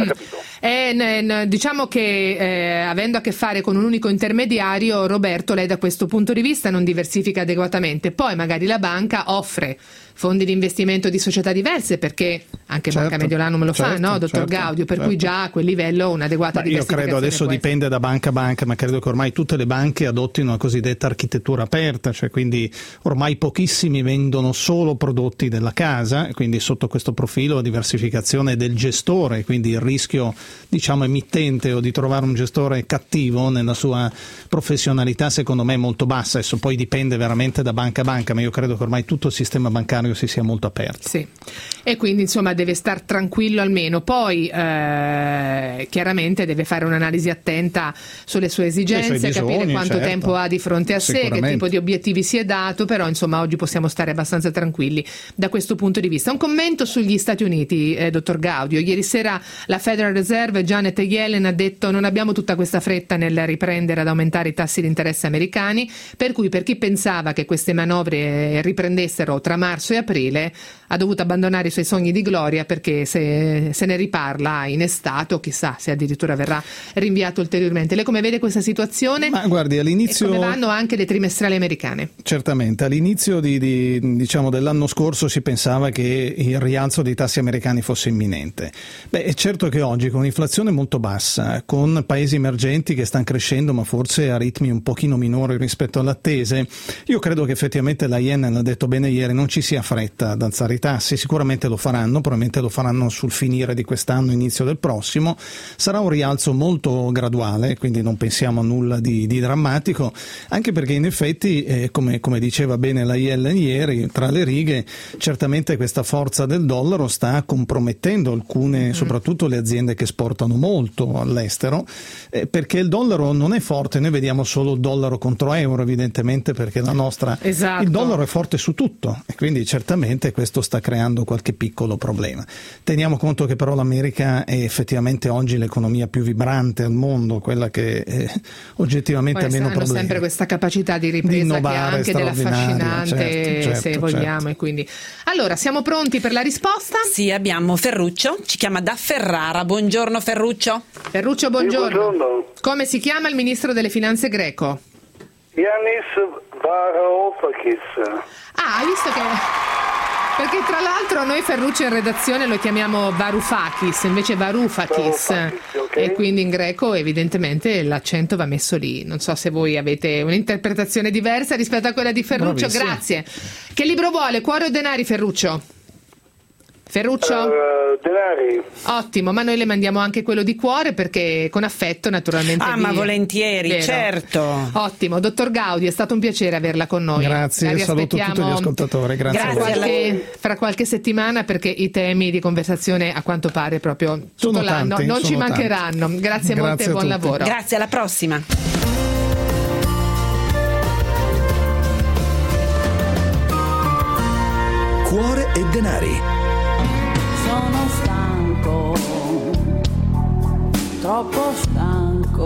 Diciamo che avendo a che fare con un unico intermediario, Roberto, lei da questo punto di vista non diversifica adeguatamente. Poi magari la banca offre offre fondi di investimento di società diverse, perché anche Banca Mediolanum lo fa, no, dottor Gaudio? Per cui già a quel livello un'adeguata diversificazione. Io credo adesso dipende da banca a banca, ma credo che ormai tutte le banche adottino una cosiddetta architettura aperta, cioè quindi ormai pochissimi vendono solo prodotti della casa, quindi sotto questo profilo la diversificazione del gestore, quindi il rischio, diciamo, emittente o di trovare un gestore cattivo nella sua professionalità secondo me è molto bassa. Adesso poi dipende veramente da banca a banca, ma io credo che ormai tutto il sistema bancario si sia molto aperto. Sì, e quindi insomma deve star tranquillo almeno, poi chiaramente deve fare un'analisi attenta sulle sue esigenze, bisogni, capire quanto tempo ha di fronte a sé, che tipo di obiettivi si è dato, però insomma oggi possiamo stare abbastanza tranquilli da questo punto di vista. Un commento sugli Stati Uniti, dottor Gaudio. Ieri sera la Federal Reserve, Janet Yellen, ha detto: non abbiamo tutta questa fretta nel riprendere ad aumentare i tassi di interesse americani, per cui per chi pensava che queste manovre riprendessero tra marzo e aprile ha dovuto abbandonare i suoi sogni di gloria, perché se ne riparla in estate, o chissà se addirittura verrà rinviato ulteriormente. Lei come vede questa situazione? Ma guardi, all'inizio, e come vanno anche le trimestrali americane? Certamente, all'inizio diciamo dell'anno scorso si pensava che il rialzo dei tassi americani fosse imminente. È certo che oggi, con un'inflazione molto bassa, con paesi emergenti che stanno crescendo ma forse a ritmi un pochino minori rispetto alle attese, io credo che effettivamente la Yellen ha detto bene ieri, non ci sia fretta ad alzare i tassi. Sicuramente lo faranno, probabilmente lo faranno sul finire di quest'anno, inizio del prossimo. Sarà un rialzo molto graduale, quindi non pensiamo a nulla di drammatico, anche perché in effetti, come diceva bene la Yellen ieri, tra le righe, certamente questa forza del dollaro sta compromettendo alcune, soprattutto le aziende che esportano molto all'estero, perché il dollaro non è forte. Noi vediamo solo il dollaro contro euro, evidentemente, perché la nostra il dollaro è forte su tutto, e quindi certamente questo sta creando qualche piccolo problema. Teniamo conto che però l'America è effettivamente oggi l'economia più vibrante al mondo, quella che oggettivamente ha meno problemi. Hanno sempre questa capacità di ripresa che ha anche dell'affascinante, certo, se vogliamo, e quindi allora siamo pronti per la risposta? Sì, abbiamo Ferruccio, ci chiama da Ferrara. Buongiorno Ferruccio. Ferruccio, buongiorno. Sì, buongiorno. Come si chiama il ministro delle finanze greco? Yanis Varoufakis. Hai visto che... Perché tra l'altro noi Ferruccio in redazione lo chiamiamo Varoufakis, invece Varoufakis, okay. E quindi in greco evidentemente l'accento va messo lì. Non so se voi avete un'interpretazione diversa rispetto a quella di Ferruccio. Bravissimo. Grazie. Che libro vuole, cuore o denari, Ferruccio? Ferruccio? Denari. Ottimo, ma noi le mandiamo anche quello di cuore, perché con affetto naturalmente. Ma volentieri, vero? Certo. Ottimo, dottor Gaudio, è stato un piacere averla con noi. Grazie, saluto tutti gli ascoltatori. Grazie. Fra qualche settimana, perché i temi di conversazione a quanto pare proprio tutto l'anno non ci mancheranno. Grazie molte e buon lavoro. Grazie, alla prossima. Cuore e denari. Sono stanco, troppo stanco,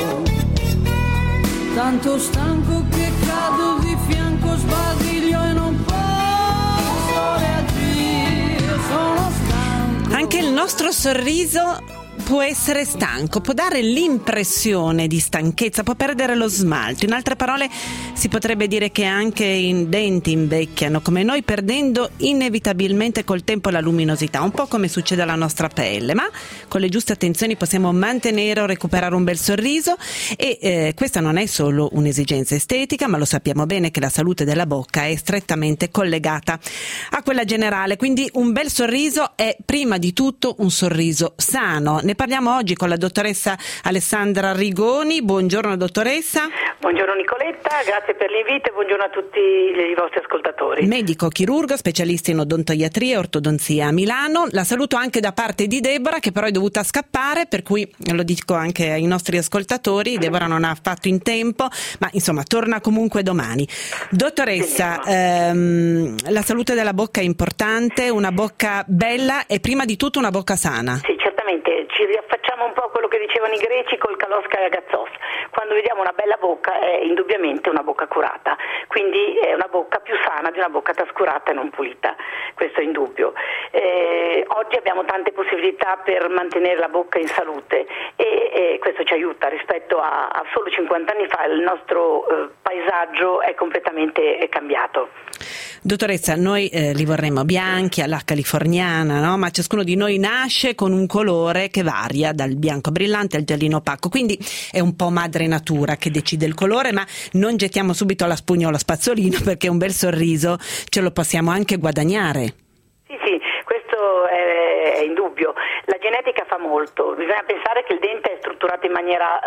tanto stanco che cado di fianco, sbadiglio e non posso reagire. Sono stanco. Anche il nostro sorriso può essere stanco, può dare l'impressione di stanchezza, può perdere lo smalto. In altre parole, si potrebbe dire che anche i denti invecchiano come noi, perdendo inevitabilmente col tempo la luminosità, un po' come succede alla nostra pelle, ma con le giuste attenzioni possiamo mantenere o recuperare un bel sorriso, e questa non è solo un'esigenza estetica, ma lo sappiamo bene che la salute della bocca è strettamente collegata a quella generale, quindi un bel sorriso è prima di tutto un sorriso sano. Ne parliamo oggi con la dottoressa Alessandra Rigoni. Buongiorno dottoressa. Buongiorno Nicoletta, grazie per l'invito e buongiorno a tutti i vostri ascoltatori. Medico chirurgo, specialista in odontoiatria e ortodonzia a Milano. La saluto anche da parte di Deborah, che però è dovuta scappare, per cui lo dico anche ai nostri ascoltatori. Deborah non ha fatto in tempo, ma insomma torna comunque domani. Dottoressa, la salute della bocca è importante, una bocca bella è prima di tutto una bocca sana. Sì, certamente, ci riaffacciamo un po' a quello che dicevano i greci col kalos karagazzos. Quando vediamo una bella bocca è indubbiamente una bocca curata, quindi è una bocca più sana di una bocca trascurata e non pulita, questo è indubbio. Oggi abbiamo tante possibilità per mantenere la bocca in salute e e questo ci aiuta rispetto a solo 50 anni fa. Il nostro paesaggio è completamente cambiato. Dottoressa, noi li vorremmo bianchi alla californiana, no? Ma ciascuno di noi nasce con un colore che varia dal bianco brillante al giallino opaco, quindi è un po' madre natura che decide il colore, ma non gettiamo subito la spugna o lo spazzolino, perché un bel sorriso ce lo possiamo anche guadagnare. Sì, questo è indubbio. La genetica fa molto, bisogna pensare che il dente è strutturato in maniera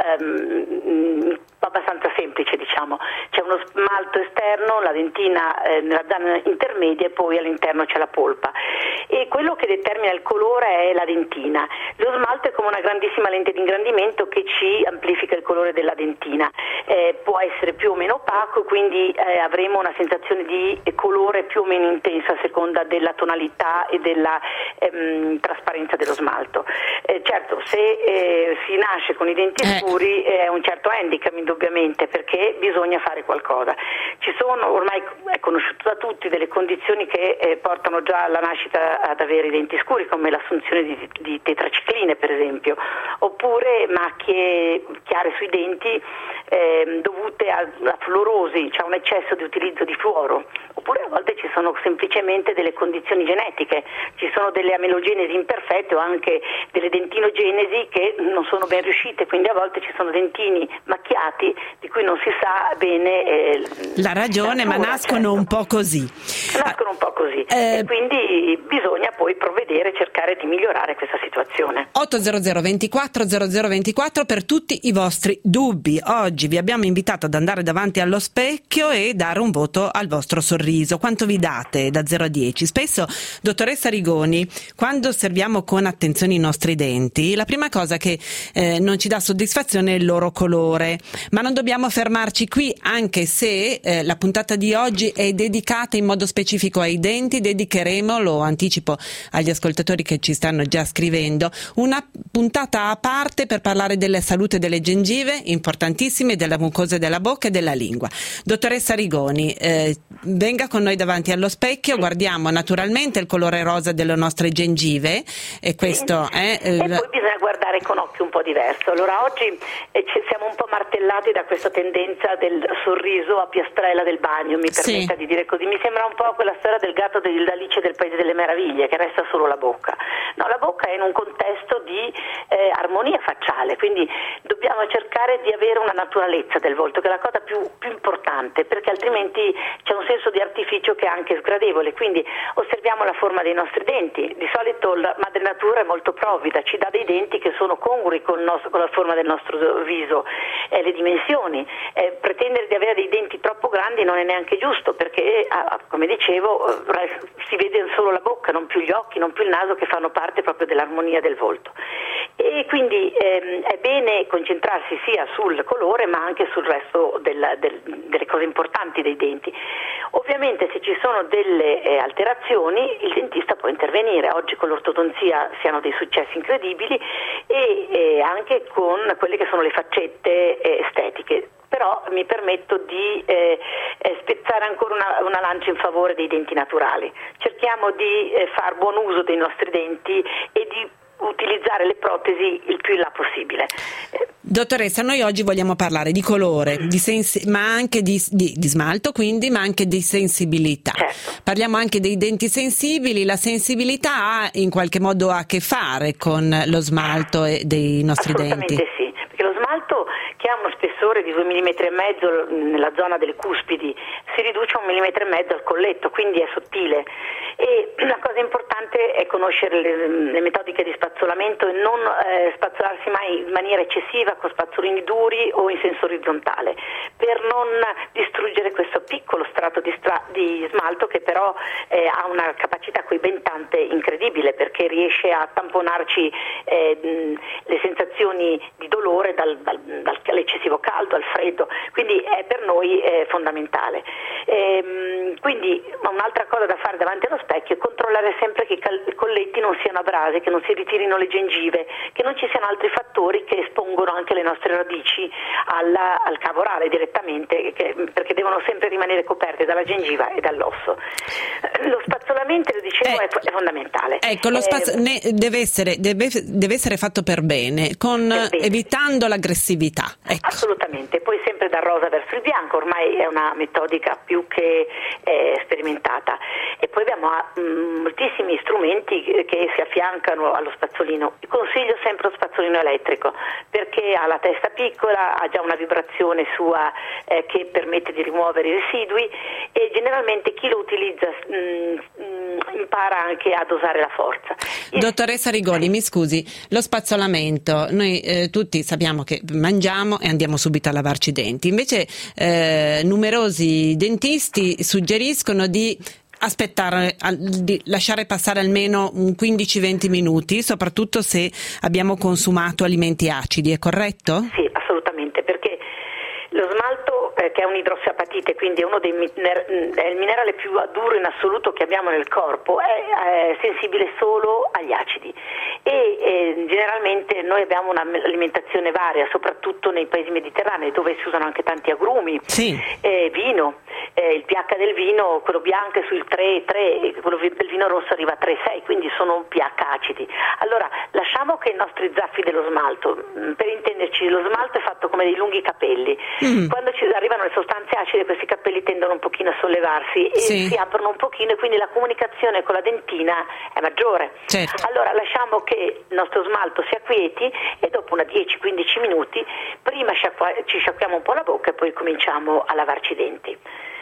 abbastanza semplice, diciamo. C'è uno smalto esterno, la dentina nella zona intermedia e poi all'interno c'è la polpa, e quello che determina il colore è la dentina. Lo smalto è come una grandissima lente di ingrandimento che ci amplifica il colore della dentina, può essere più o meno opaco, quindi avremo una sensazione di colore più o meno intensa a seconda della tonalità e della trasparenza dello smalto. Certo, se si nasce con i denti scuri è un certo handicap indubbiamente, perché bisogna fare qualcosa. Ci sono, ormai è conosciuto da tutti, delle condizioni che portano già alla nascita ad avere i denti scuri, come l'assunzione di tetracicline per esempio, oppure macchie chiare sui denti dovute a fluorosi, cioè un eccesso di utilizzo di fluoro, oppure a volte ci sono semplicemente delle condizioni genetiche, ci sono delle amelogenesi imperfette o anche delle dentinogenesi che non sono ben riuscite, quindi a volte ci sono dentini macchiati di cui non si sa bene la ragione, ma nascono un po' così. Nascono un po' così e quindi bisogna poi provvedere, cercare di migliorare questa situazione. 800 24 0024 per tutti i vostri dubbi. Oggi vi abbiamo invitato ad andare davanti allo specchio e dare un voto al vostro sorriso. Quanto vi date da 0 a 10? Spesso, dottoressa Rigoni, quando osserviamo con attenzione i nostri denti, la prima cosa che non ci dà soddisfazione è il loro colore, ma non dobbiamo fermarci qui, anche se la puntata di oggi è dedicata in modo specifico ai denti. Dedicheremo, lo anticipo agli ascoltatori che ci stanno già scrivendo, una puntata a parte per parlare della salute delle gengive, importantissime, della mucosa della bocca e della lingua. Dottoressa Rigoni, venga con noi davanti allo specchio, guardiamo naturalmente il colore rosa delle nostre gengive e questo è... E poi bisogna guardare con occhio un po' diverso. Allora oggi siamo un po' martellati da questa tendenza del sorriso a piastrella del bagno, mi permetta di dire così. Mi sembra un po' quella storia del gatto dell'Alice del Paese delle Meraviglie, che resta solo la bocca. No, la bocca è in un contesto di armonia facciale, quindi dobbiamo cercare di avere una naturalezza del volto, che è la cosa più importante, perché altrimenti c'è un senso di artificio che è anche sgradevole. Quindi osserviamo la forma dei nostri denti. Di solito la madre natura è molto provvida, ci dà dei denti che sono congrui con la forma del nostro viso, le dimensioni. Pretendere di avere dei denti troppo grandi non è neanche giusto, perché come dicevo si vede solo la bocca, non più gli occhi, non più il naso, che fanno parte proprio dell'armonia del volto. E quindi è bene concentrarsi sia sul colore ma anche sul resto delle cose importanti dei denti. Ovviamente se ci sono delle alterazioni il dentista può intervenire. Oggi con l'ortodonzia si hanno dei successi incredibili e anche con quelle che sono le faccette estetiche. Però mi permetto di spezzare ancora una lancia in favore dei denti naturali. Cerchiamo di far buon uso dei nostri denti e di utilizzare le protesi il più in là possibile. Dottoressa, noi oggi vogliamo parlare di colore, ma anche di smalto, quindi, ma anche di sensibilità. Certo. Parliamo anche dei denti sensibili. La sensibilità ha in qualche modo a che fare con lo smalto dei nostri denti? Assolutamente sì, perché lo smalto, che ha uno spessore di 2,5 mm nella zona delle cuspidi, si riduce a 1,5 mm al colletto, quindi è sottile. E la cosa importante è conoscere le metodiche di spazzolamento e non spazzolarsi mai in maniera eccessiva con spazzolini duri o in senso orizzontale, per non distruggere questo piccolo strato di smalto, che però ha una capacità coibentante incredibile, perché riesce a tamponarci le sensazioni di dolore dalle all'eccessivo caldo, al freddo, quindi è per noi fondamentale. Quindi un'altra cosa da fare davanti allo specchio è controllare sempre che i colletti non siano abrasi, che non si ritirino le gengive, che non ci siano altri fattori che espongono anche le nostre radici al cavo orale direttamente, perché devono sempre rimanere coperte dalla gengiva e dall'osso. Lo spazzolamento, lo dicevo, è fondamentale. Ecco, deve essere fatto per bene, evitando l'aggressività. Ecco. Assolutamente, poi sempre dal rosa verso il bianco, ormai è una metodica più che sperimentata. E poi abbiamo moltissimi strumenti che si affiancano allo spazzolino. Consiglio sempre lo spazzolino elettrico, perché ha la testa piccola, ha già una vibrazione sua che permette di rimuovere i residui, e generalmente chi lo utilizza impara anche a dosare la forza. Dottoressa Rigoni, mi scusi, lo spazzolamento, noi tutti sappiamo che mangiamo e andiamo subito a lavarci i denti, invece numerosi dentisti suggeriscono di aspettare, di lasciare passare almeno un 15-20 minuti, soprattutto se abbiamo consumato alimenti acidi, è corretto? Sì, assolutamente, perché lo smalto, che è un'idrossiapatite, quindi è uno è il minerale più duro in assoluto che abbiamo nel corpo, è sensibile solo agli acidi, e generalmente noi abbiamo un'alimentazione varia, soprattutto nei paesi mediterranei, dove si usano anche tanti agrumi, vino. Il pH del vino, quello bianco è sul 3,3, quello del vino rosso arriva a 3,6, quindi sono pH acidi. Allora lasciamo che i nostri zaffi dello smalto, per intenderci, lo smalto è fatto come dei lunghi capelli, quando ci arrivano le sostanze acide questi capelli tendono un pochino a sollevarsi e si aprono un pochino, e quindi la comunicazione con la dentina è maggiore. Allora lasciamo che il nostro smalto si acquieti, e dopo una 10-15 minuti prima ci sciacquiamo un po' la bocca e poi cominciamo a lavarci i denti.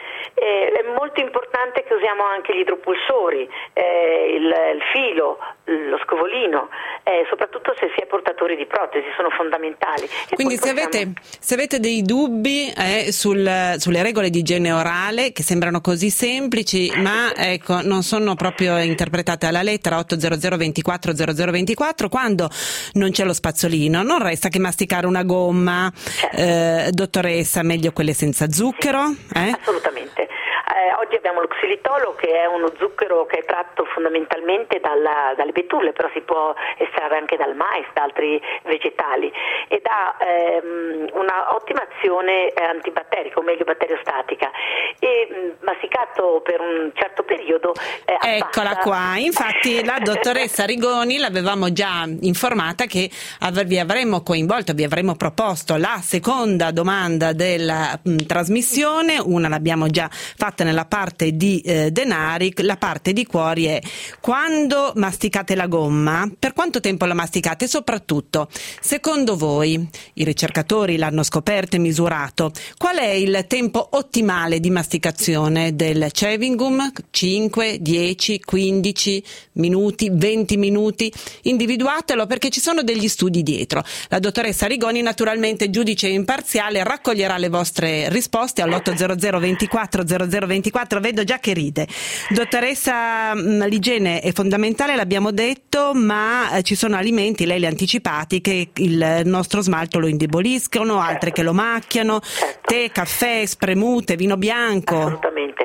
È molto importante che usiamo anche gli idropulsori, il filo, lo scovolino, soprattutto se si è portatori di protesi, sono fondamentali. Quindi se avete dei dubbi sulle regole di igiene orale, che sembrano così semplici, ma ecco, non sono proprio interpretate alla lettera, 800 24 0024, quando non c'è lo spazzolino non resta che masticare una gomma. Dottoressa, meglio quelle senza zucchero? Assolutamente. Oggi abbiamo lo xilitolo, che è uno zucchero che è tratto fondamentalmente dalle betulle, però si può estrarre anche dal mais, da altri vegetali, ed ha una ottima azione antibatterica, o meglio batteriostatica, e masticato per un certo periodo eccola qua, infatti la dottoressa Rigoni l'avevamo già informata che vi avremmo coinvolto, vi avremmo proposto la seconda domanda della trasmissione. Una l'abbiamo già fatta nella parte di denari, la parte di cuori è: quando masticate la gomma, per quanto tempo la masticate? E soprattutto, secondo voi, i ricercatori l'hanno scoperto e misurato, qual è il tempo ottimale di masticazione del chewing gum? 5, 10, 15 minuti, 20 minuti? Individuatelo, perché ci sono degli studi dietro. La dottoressa Rigoni, naturalmente giudice imparziale, raccoglierà le vostre risposte all'800 24 0024. Vedo già che ride. Dottoressa, l'igiene è fondamentale, l'abbiamo detto, ma ci sono alimenti, lei li ha anticipati, che il nostro smalto lo indeboliscono, altre che lo macchiano, tè, caffè, spremute, vino bianco. Assolutamente.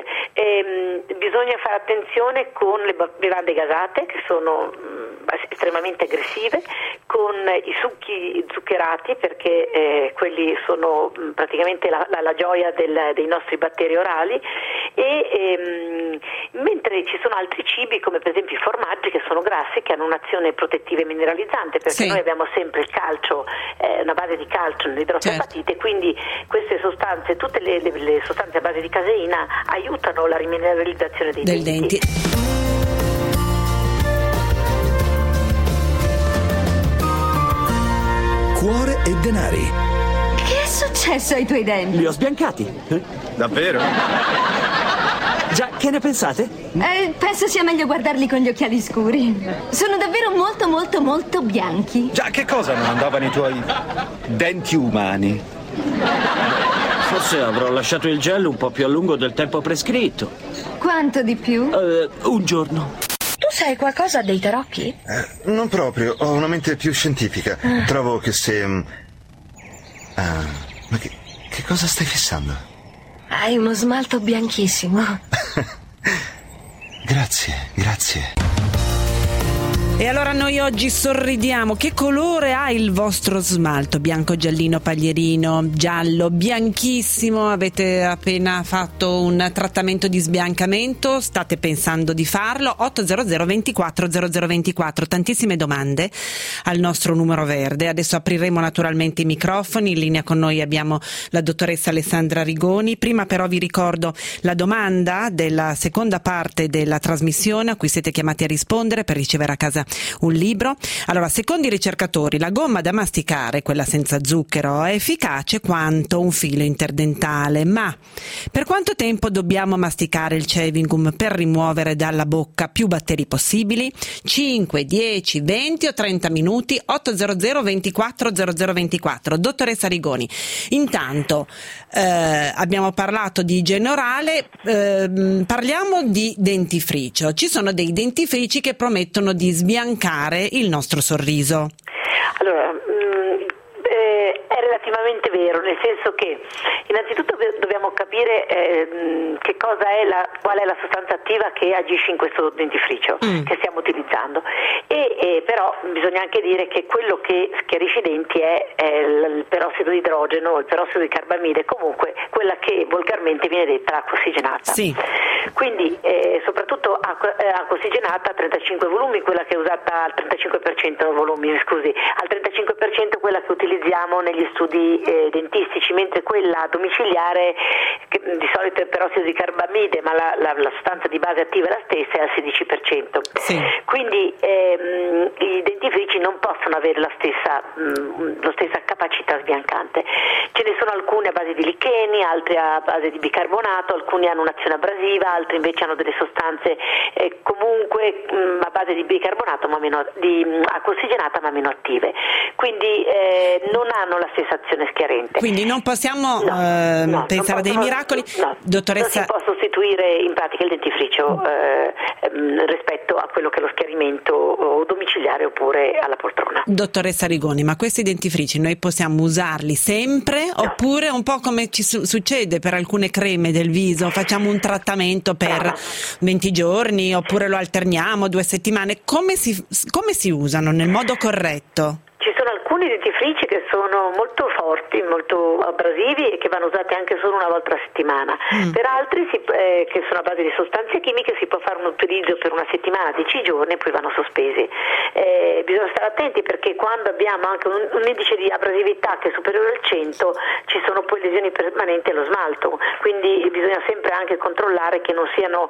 Bisogna fare attenzione con le bevande gasate, che sono estremamente aggressive, con i succhi zuccherati, perché quelli sono praticamente la gioia dei nostri batteri orali, e mentre ci sono altri cibi, come per esempio i formaggi, che sono grassi, che hanno un'azione protettiva e mineralizzante, perché noi abbiamo sempre il calcio, una base di calcio nell'idrossiapatite, quindi queste sostanze, tutte le sostanze a base di caseina, aiutano la rimineralizzazione dei denti. Cuore e denari. Che è successo ai tuoi denti? Li ho sbiancati. Davvero? Già, che ne pensate? Penso sia meglio guardarli con gli occhiali scuri. Sono davvero molto molto molto bianchi. Già, che cosa non andavano i tuoi denti umani? Forse avrò lasciato il gel un po' più a lungo del tempo prescritto. Quanto di più? Un giorno. Tu sai qualcosa dei tarocchi? Non proprio, ho una mente più scientifica. Trovo che se Ma che cosa stai fissando? Hai uno smalto bianchissimo. Grazie. E allora noi oggi sorridiamo. Che colore ha il vostro smalto? Bianco, giallino, paglierino, giallo, bianchissimo? Avete appena fatto un trattamento di sbiancamento? State pensando di farlo? 800 24 0024. Tantissime domande al nostro numero verde. Adesso apriremo naturalmente i microfoni. In linea con noi abbiamo la dottoressa Alessandra Rigoni. Prima però vi ricordo la domanda della seconda parte della trasmissione a cui siete chiamati a rispondere per ricevere a casa un libro. Allora, secondo i ricercatori, la gomma da masticare, quella senza zucchero, è efficace quanto un filo interdentale, ma per quanto tempo dobbiamo masticare il chewing gum per rimuovere dalla bocca più batteri possibili? 5, 10, 20 o 30 minuti? 800 24 0024. Dottoressa Rigoni, intanto abbiamo parlato di igiene orale, parliamo di dentifricio. Ci sono dei dentifrici che promettono di sbiancare il nostro sorriso. Allora, è relativamente vero, nel senso che innanzitutto dobbiamo capire che cosa è qual è la sostanza attiva che agisce in questo dentifricio che stiamo utilizzando, e però bisogna anche dire che quello che schiarisce i denti è il perossido di idrogeno, il perossido di carbamide, comunque quella che volgarmente viene detta acqua ossigenata. Sì. Quindi soprattutto acqua ossigenata a 35 volumi, quella che è usata al 35% volumi, scusi, al 35% quella che utilizziamo negli studi dentistici, mentre quella domiciliare che di solito è perossido di carbamide, ma la sostanza di base attiva è la stessa, è al 16%. Sì. Quindi i dentifrici non possono avere la stessa capacità sbiancante. Ce ne sono alcuni a base di licheni, altri a base di bicarbonato, alcuni hanno un'azione abrasiva, altri invece hanno delle sostanze comunque a base di bicarbonato ma meno di acqua ossigenata ma meno attive, quindi non hanno la stessa azione schiarente. Quindi non possiamo pensare a dei miracoli, dottoressa. Non si può sostituire in pratica il dentifricio rispetto a quello che è lo schiarimento o domiciliare oppure alla poltrona. Dottoressa Rigoni, ma questi dentifrici noi possiamo usarli sempre oppure un po' come ci succede per alcune creme del viso, facciamo un trattamento per 20 giorni oppure lo alterniamo 2 settimane? Come si usano nel modo corretto? Ci sono alcuni dentifrici che sono molto forti, molto abrasivi e che vanno usati anche solo una volta a settimana. Per altri che sono a base di sostanze chimiche si può fare un utilizzo per una settimana, 10 giorni e poi vanno sospesi. Bisogna stare attenti perché quando abbiamo anche un indice di abrasività che è superiore al 100 ci sono poi lesioni permanenti allo smalto, quindi bisogna sempre anche controllare che non siano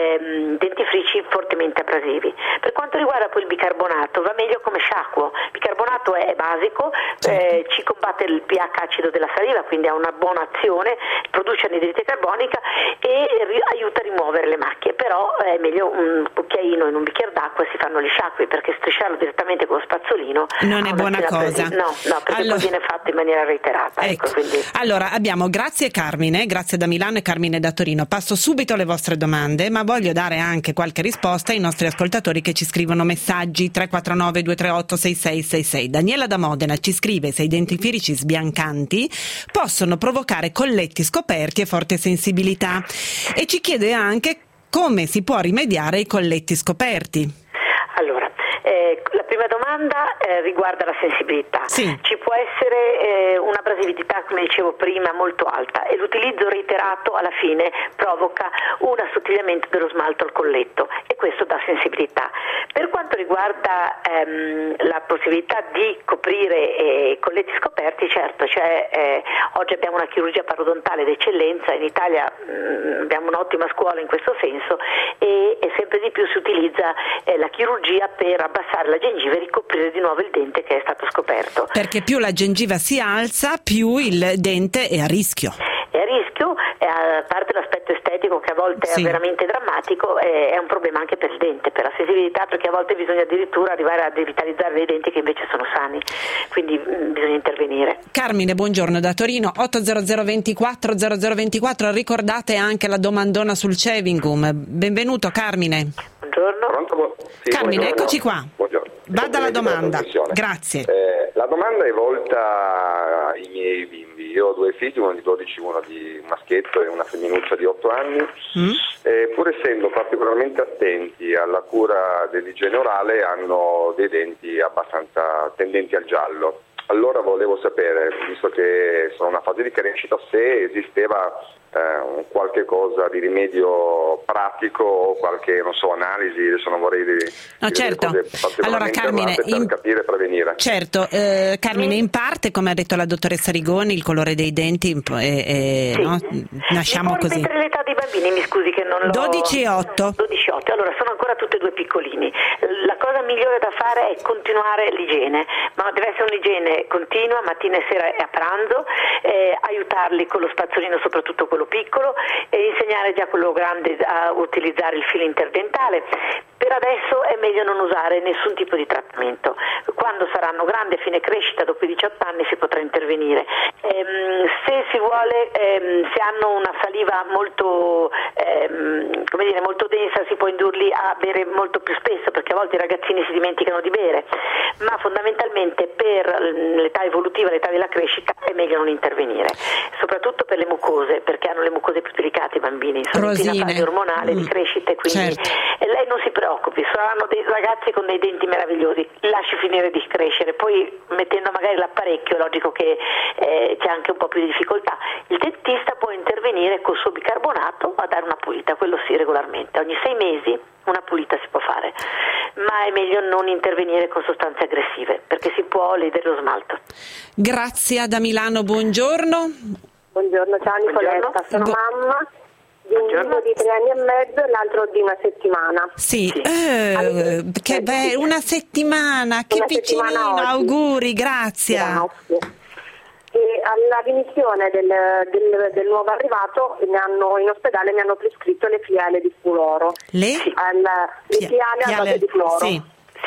dentifrici fortemente abrasivi. Per quanto riguarda poi il bicarbonato, va meglio come sciacquo. Il bicarbonato è basico, ci combatte il pH acido della saliva, quindi ha una buona azione, produce anidride carbonica e aiuta a rimuovere le macchie, però è meglio un cucchiaino in un bicchiere d'acqua e si fanno gli sciacqui, perché strisciarlo direttamente con lo spazzolino non è buona cosa. No, perché poi viene fatto in maniera reiterata. Ecco, quindi. Allora abbiamo grazie Carmine, grazie da Milano e Carmine da Torino. Passo subito alle vostre domande, ma voglio dare anche qualche risposta ai nostri ascoltatori che ci scrivono messaggi 349 238 6666. Daniela da Modena ci scrive: se i dentifrici sbiancanti possono provocare colletti scoperti e forte sensibilità, e ci chiede anche come si può rimediare ai colletti scoperti. Allora, la prima domanda riguarda la sensibilità. Sì. Ci può essere un'abrasività, come dicevo prima, molto alta, e l'utilizzo reiterato alla fine provoca un assottigliamento dello smalto al colletto e questo dà sensibilità. Per quanto riguarda la possibilità di coprire colletti scoperti, certo, oggi abbiamo una chirurgia parodontale d'eccellenza, in Italia abbiamo un'ottima scuola in questo senso e sempre di più si utilizza la chirurgia per abbassare la gengiva e ricoprire di nuovo il dente che è stato scoperto. Perché più la gengiva si alza, più il dente è a rischio. È a rischio, a parte l'aspetto estetico che a volte è veramente drammatico, è un problema anche per il dente, per la sensibilità, perché a volte bisogna addirittura arrivare a devitalizzare dei denti che invece sono sani, quindi bisogna intervenire. Carmine, buongiorno da Torino, 800 24 0024, ricordate anche la domandona sul chewing gum. Benvenuto Carmine. Buongiorno. Carmine, eccoci qua. Buongiorno. Vada alla domanda. Grazie. La domanda domanda è volta ai miei bimbi. Io ho 2 figli, uno di 12, uno di un maschietto e una femminuccia di 8 anni. Pur essendo particolarmente attenti alla cura dell'igiene orale, hanno dei denti abbastanza tendenti al giallo. Allora volevo sapere, visto che sono in una fase di crescita, se esisteva qualche cosa di rimedio pratico o qualche, non so, analisi. Adesso non vorrei dire certo. Allora Carmine, per capire e prevenire. Certo, Carmine, in parte, come ha detto la dottoressa Rigoni, il colore dei denti no? Nasciamo così. Mi può ripetere l'età dei bambini, mi scusi che non l'ho... 12 e 8. 12 e 8, allora sono ancora tutti e 2 piccolini. La cosa migliore da fare è continuare l'igiene, ma deve essere un'igiene continua, mattina e sera e a pranzo, aiutarli con lo spazzolino, soprattutto quello piccolo, e insegnare già quello grande a utilizzare il filo interdentale. Per adesso è meglio non usare nessun tipo di trattamento. Quando saranno grandi, a fine crescita, dopo i 18 anni, si potrà intervenire. Se si vuole, se hanno una saliva molto, molto densa, si può indurli a bere molto più spesso, perché a volte i ragazzini si dimenticano di bere, ma fondamentalmente per l'età evolutiva, l'età della crescita, è meglio non intervenire, soprattutto per le mucose, perché hanno le mucose più delicate i bambini, sono in piena fase ormonale di crescita, e quindi lei non si preoccupi, saranno dei ragazzi con dei denti meravigliosi, lasci finire di crescere, poi mettendo magari l'apparecchio è logico che c'è anche un po' più di difficoltà. Il dentista può intervenire col suo bicarbonato a dare una pulita, quello sì, regolarmente, ogni 6 mesi una pulita si può fare, ma è meglio non intervenire con sostanze aggressive, perché si può ledere lo smalto. Grazia da Milano, buongiorno. Buongiorno, ciao Nicoletta, sono mamma di un bimbo di 3 anni e mezzo e l'altro di una settimana. Sì. Che bello, una settimana, che piccinino, auguri, grazie. E alla rimissione del nuovo arrivato in ospedale mi hanno prescritto le fiale di fluoro. Le fiale a base di fluoro. Sì.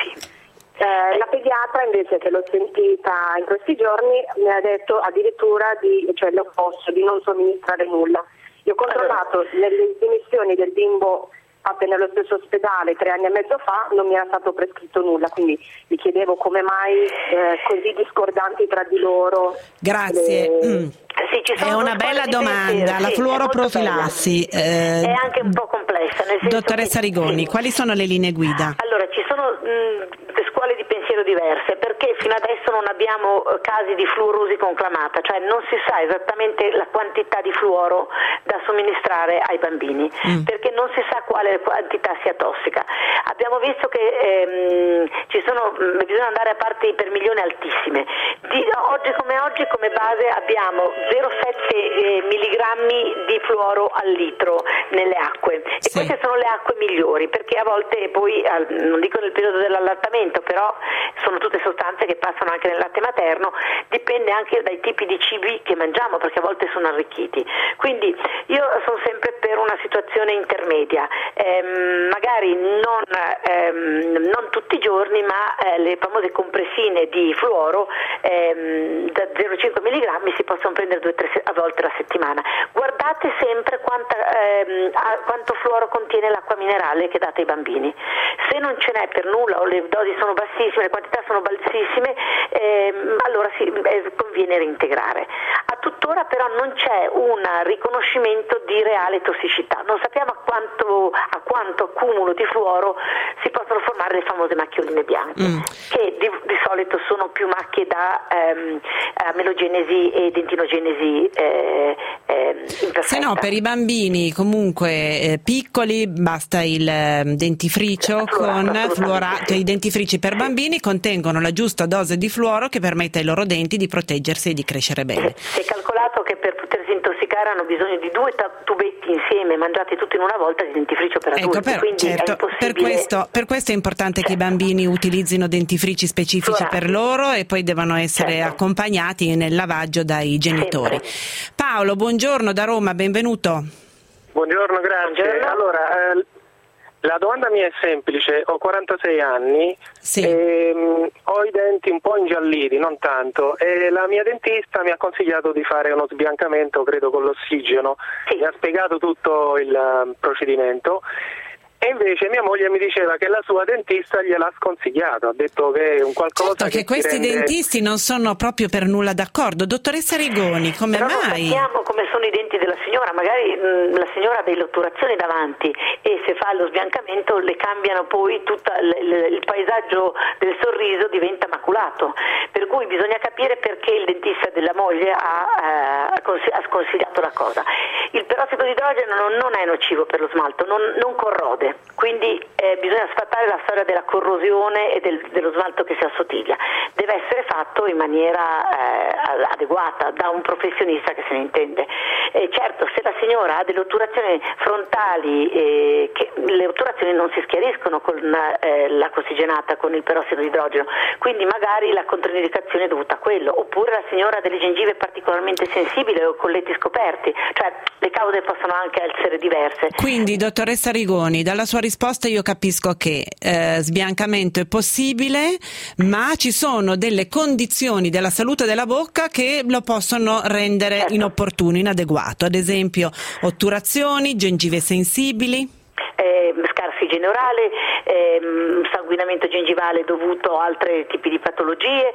La pediatra invece, che l'ho sentita in questi giorni, mi ha detto addirittura l'opposto, di non somministrare nulla. Io ho controllato nelle dimissioni del bimbo fatte nello stesso ospedale 3 anni e mezzo fa, non mi era stato prescritto nulla, quindi mi chiedevo come mai così discordanti tra di loro. Grazie. È una bella domanda, la fluoroprofilassi. È anche un po' complessa. Nel senso dottoressa Rigoni, quali sono le linee guida? Allora, ci sono scuole di pensiero diverse, perché fino adesso non abbiamo casi di fluorosi conclamata, cioè non si sa esattamente la quantità di fluoro da somministrare ai bambini, perché non si sa quale quantità sia tossica. Abbiamo visto che bisogna andare a parti per milioni altissime. Oggi come base abbiamo 0,7 milligrammi di fluoro al litro nelle acque, e queste sono le acque migliori, perché a volte poi, non dico nel periodo dell'allattamento, però sono tutte sostanze che passano anche nel latte materno, dipende anche dai tipi di cibi che mangiamo, perché a volte sono arricchiti. Quindi io sono sempre per una situazione intermedia, magari non tutti i giorni, ma le famose compressine di fluoro da 0,5 mg si possono prendere 2-3 volte la settimana. Guardate sempre quanto fluoro contiene l'acqua minerale che date ai bambini. Se non ce n'è per nulla, o le dosi sono bassissime, le quantità sono bassissime, allora conviene reintegrare. A tuttora però non c'è un riconoscimento di reale tossicità, non sappiamo a quanto accumulo di fluoro si possono formare le famose macchioline bianche, che di solito sono più macchie da amelogenesi e dentinogenesi imperfetta. Se no, per i bambini comunque piccoli basta il dentifricio con fluorato. I dentifrici per bambini contengono la giusta dose di fluoro che permette ai loro denti di proteggersi e di crescere bene. Si è calcolato che per potersi intossicare hanno bisogno di 2 tubetti insieme, mangiati tutti in una volta, di dentifricio per adulti. Quindi certo, è impossibile. per questo è importante che i bambini utilizzino dentifrici specifici per loro, e poi devono essere accompagnati nel lavaggio dai genitori. Paolo, buongiorno da Roma, benvenuto. Buongiorno, grazie. Buongiorno. Allora, la domanda mia è semplice, ho 46 anni, ho i denti un po' ingialliti, non tanto, e la mia dentista mi ha consigliato di fare uno sbiancamento, credo con l'ossigeno, mi ha spiegato tutto il procedimento, E invece mia moglie mi diceva che la sua dentista gliel'ha sconsigliato, ha detto che è un qualcosa certo, che questi dentisti non sono proprio per nulla d'accordo. Dottoressa Rigoni, come Però mai? Non sappiamo come sono i denti della signora, magari la signora ha delle otturazioni davanti e se fa lo sbiancamento le cambiano poi tutto il paesaggio del sorriso diventa maculato, per cui bisogna capire perché il dentista della moglie ha sconsigliato la cosa. Il perossido di idrogeno non è nocivo per lo smalto, non corrode, quindi bisogna sfatare la storia della corrosione e dello smalto che si assottiglia. Deve essere fatto in maniera adeguata da un professionista che se ne intende. Certo, se la signora ha delle otturazioni frontali, le otturazioni non si schiariscono con l'acqua ossigenata, con il perossido di idrogeno, quindi magari la controindicazione è dovuta a quello, oppure la signora ha delle gengive particolarmente sensibili o colletti scoperti, cioè le cause possono anche essere diverse. Quindi, dottoressa Rigoni, dalla sua risposta io capisco che sbiancamento è possibile, ma ci sono delle condizioni della salute della bocca che lo possono rendere inopportuno, inadeguato, ad esempio otturazioni, gengive sensibili. Scarsa igiene orale, sanguinamento gengivale dovuto a altri tipi di patologie.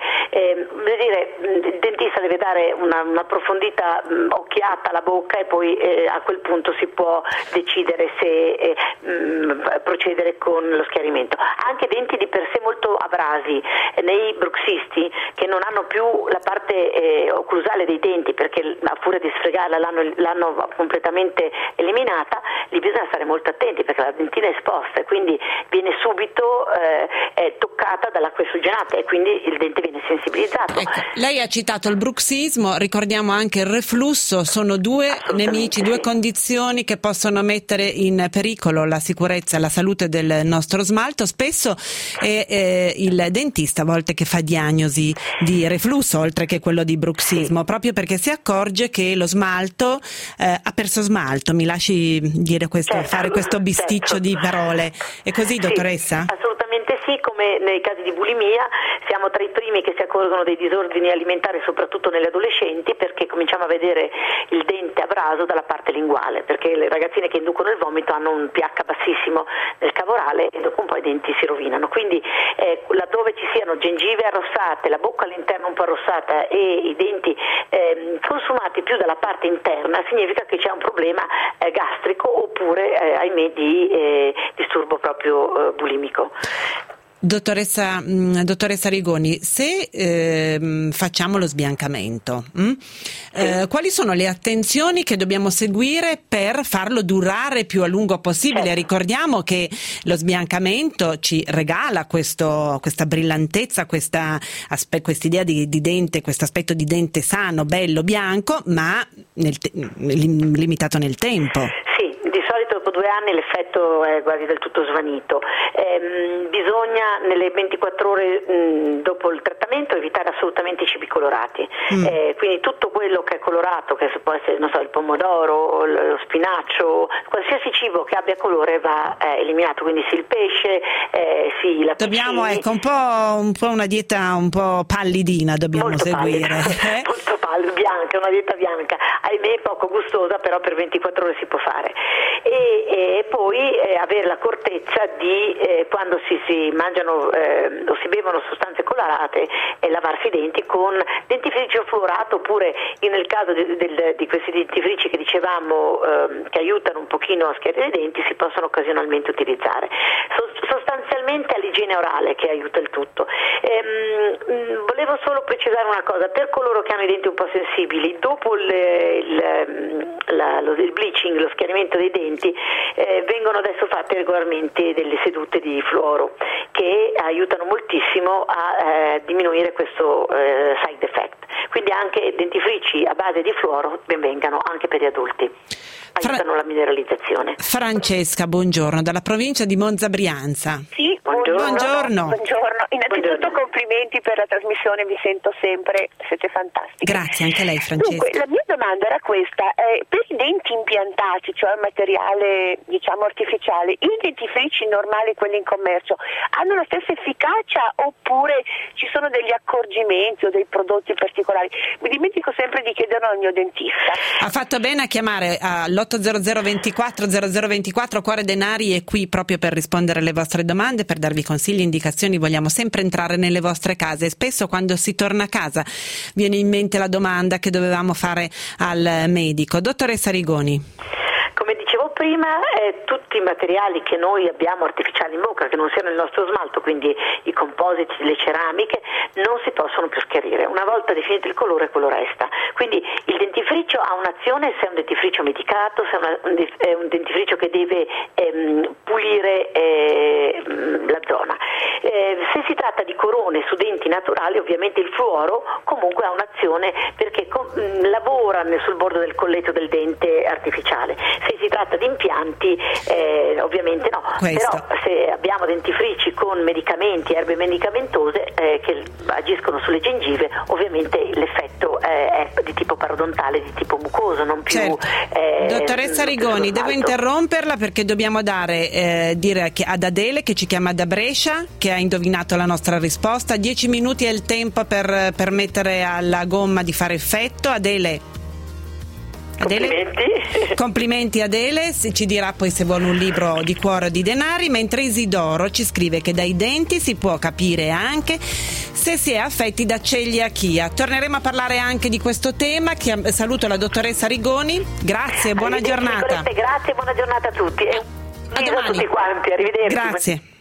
Il dentista deve dare un'approfondita occhiata alla bocca e poi a quel punto si può decidere se procedere con lo schiarimento. Anche denti di per sé molto abrasi nei bruxisti che non hanno più la parte occlusale dei denti perché a furia di sfregarla l'hanno completamente eliminata, lì bisogna stare molto attenti perché la dentina è esposta e quindi viene subito toccata dall'acqua ossigenata e quindi il dente viene sensibilizzato. Ecco, lei ha citato il bruxismo, ricordiamo anche il reflusso, sono due nemici, due condizioni che possono mettere in pericolo la sicurezza e la salute del nostro smalto. Spesso è il dentista a volte che fa diagnosi di reflusso oltre che quello di bruxismo, proprio perché si accorge che lo smalto ha perso smalto. Mi lasci dire questo, fare questo bisticcio di parole. È così, dottoressa? Assolutamente sì, come nei casi di bulimia siamo tra i primi che si accorgono dei disordini alimentari soprattutto negli adolescenti perché cominciamo a vedere il dente abraso dalla parte linguale, perché le ragazzine che inducono il vomito hanno un pH bassissimo nel cavo orale e dopo un po' i denti si rovinano, quindi laddove ci siano gengive arrossate, la bocca all'interno un po' arrossata e i denti consumati più dalla parte interna significa che c'è un problema gastrico oppure ahimè di disturbo proprio bulimico. Dottoressa Rigoni, se facciamo lo sbiancamento, quali sono le attenzioni che dobbiamo seguire per farlo durare più a lungo possibile? Ricordiamo che lo sbiancamento ci regala questa brillantezza, questa idea di dente, questo aspetto di dente sano, bello, bianco, ma limitato nel tempo. Sì, di solito dopo 2 anni l'effetto è quasi del tutto svanito. Bisogna nelle 24 ore dopo il trattamento evitare assolutamente i cibi colorati, quindi tutto quello che è colorato, che può essere il pomodoro, lo spinaccio, qualsiasi cibo che abbia colore va eliminato, quindi sì il pesce, sì la dobbiamo un po' una dieta un po' pallidina dobbiamo molto seguire molto pallida, bianca, una dieta bianca, ahimè poco gustosa, però per 24 ore si può fare e poi avere l'accortezza di quando si mangiano o si bevono sostanze colorate lavarsi i denti con dentifricio fluorato oppure nel caso di questi dentifrici che dicevamo che aiutano un pochino a schiarire i denti si possono occasionalmente utilizzare. Sostanzialmente è l'igiene orale che aiuta il tutto. Volevo solo precisare una cosa, per coloro che hanno i denti un po' sensibili, dopo il bleaching, lo schiarimento dei denti, vengono adesso fatte regolarmente delle sedute di fluoro che aiutano moltissimo a diminuire questo side effect. Quindi anche dentifrici a base di fluoro benvengano anche per gli adulti. Aiutano la mineralizzazione. Francesca, buongiorno, dalla provincia di Monza Brianza. Sì, buongiorno. Innanzitutto complimenti per la trasmissione, vi sento sempre, siete fantastici. Grazie, anche lei Francesca. Dunque, la mia domanda era questa, per i denti impiantati, cioè materiale artificiale, i dentifrici normali, quelli in commercio, hanno la stessa efficacia oppure ci sono degli accorgimenti o dei prodotti particolari? Mi dimentico sempre di chiederlo al mio dentista. Ha fatto bene a chiamare all'800 38 0024 0024. Cuore Denari è qui proprio per rispondere alle vostre domande, per darvi consigli, indicazioni. Vogliamo sempre entrare nelle vostre case e spesso quando si torna a casa viene in mente la domanda che dovevamo fare al medico. Dottoressa Rigoni. Come dicevo prima, tutti i materiali che noi abbiamo artificiali in bocca, che non siano il nostro smalto, quindi i compositi, le ceramiche, non si possono più schiarire. Una volta definito il colore, quello resta. Quindi il dentifricio ha un'azione se è un dentifricio medicato, se è un dentifricio che deve pulire la zona. Se si tratta di corone su denti naturali, ovviamente il fluoro comunque ha un'azione perché lavora sul bordo del colletto del dente artificiale. Se si tratta di impianti, ovviamente no. Però se abbiamo dentifrici con medicamenti, erbe medicamentose che agiscono sulle gengive, ovviamente l'effetto è di tipo parodontale, di tipo mucoso, non più. Certo. Dottoressa Rigoni, devo interromperla perché dobbiamo dire ad Adele, che ci chiama da Brescia, che ha indovinato la nostra risposta. 10 minuti è il tempo per permettere alla gomma di fare effetto. Adele. Complimenti Adele, ci dirà poi se vuole un libro di Cuore o di Denari, mentre Isidoro ci scrive che dai denti si può capire anche se si è affetti da celiachia. Torneremo a parlare anche di questo tema. Saluto la dottoressa Rigoni, grazie e buona giornata. Grazie e buona giornata a tutti. A tutti quanti, arrivederci. Grazie.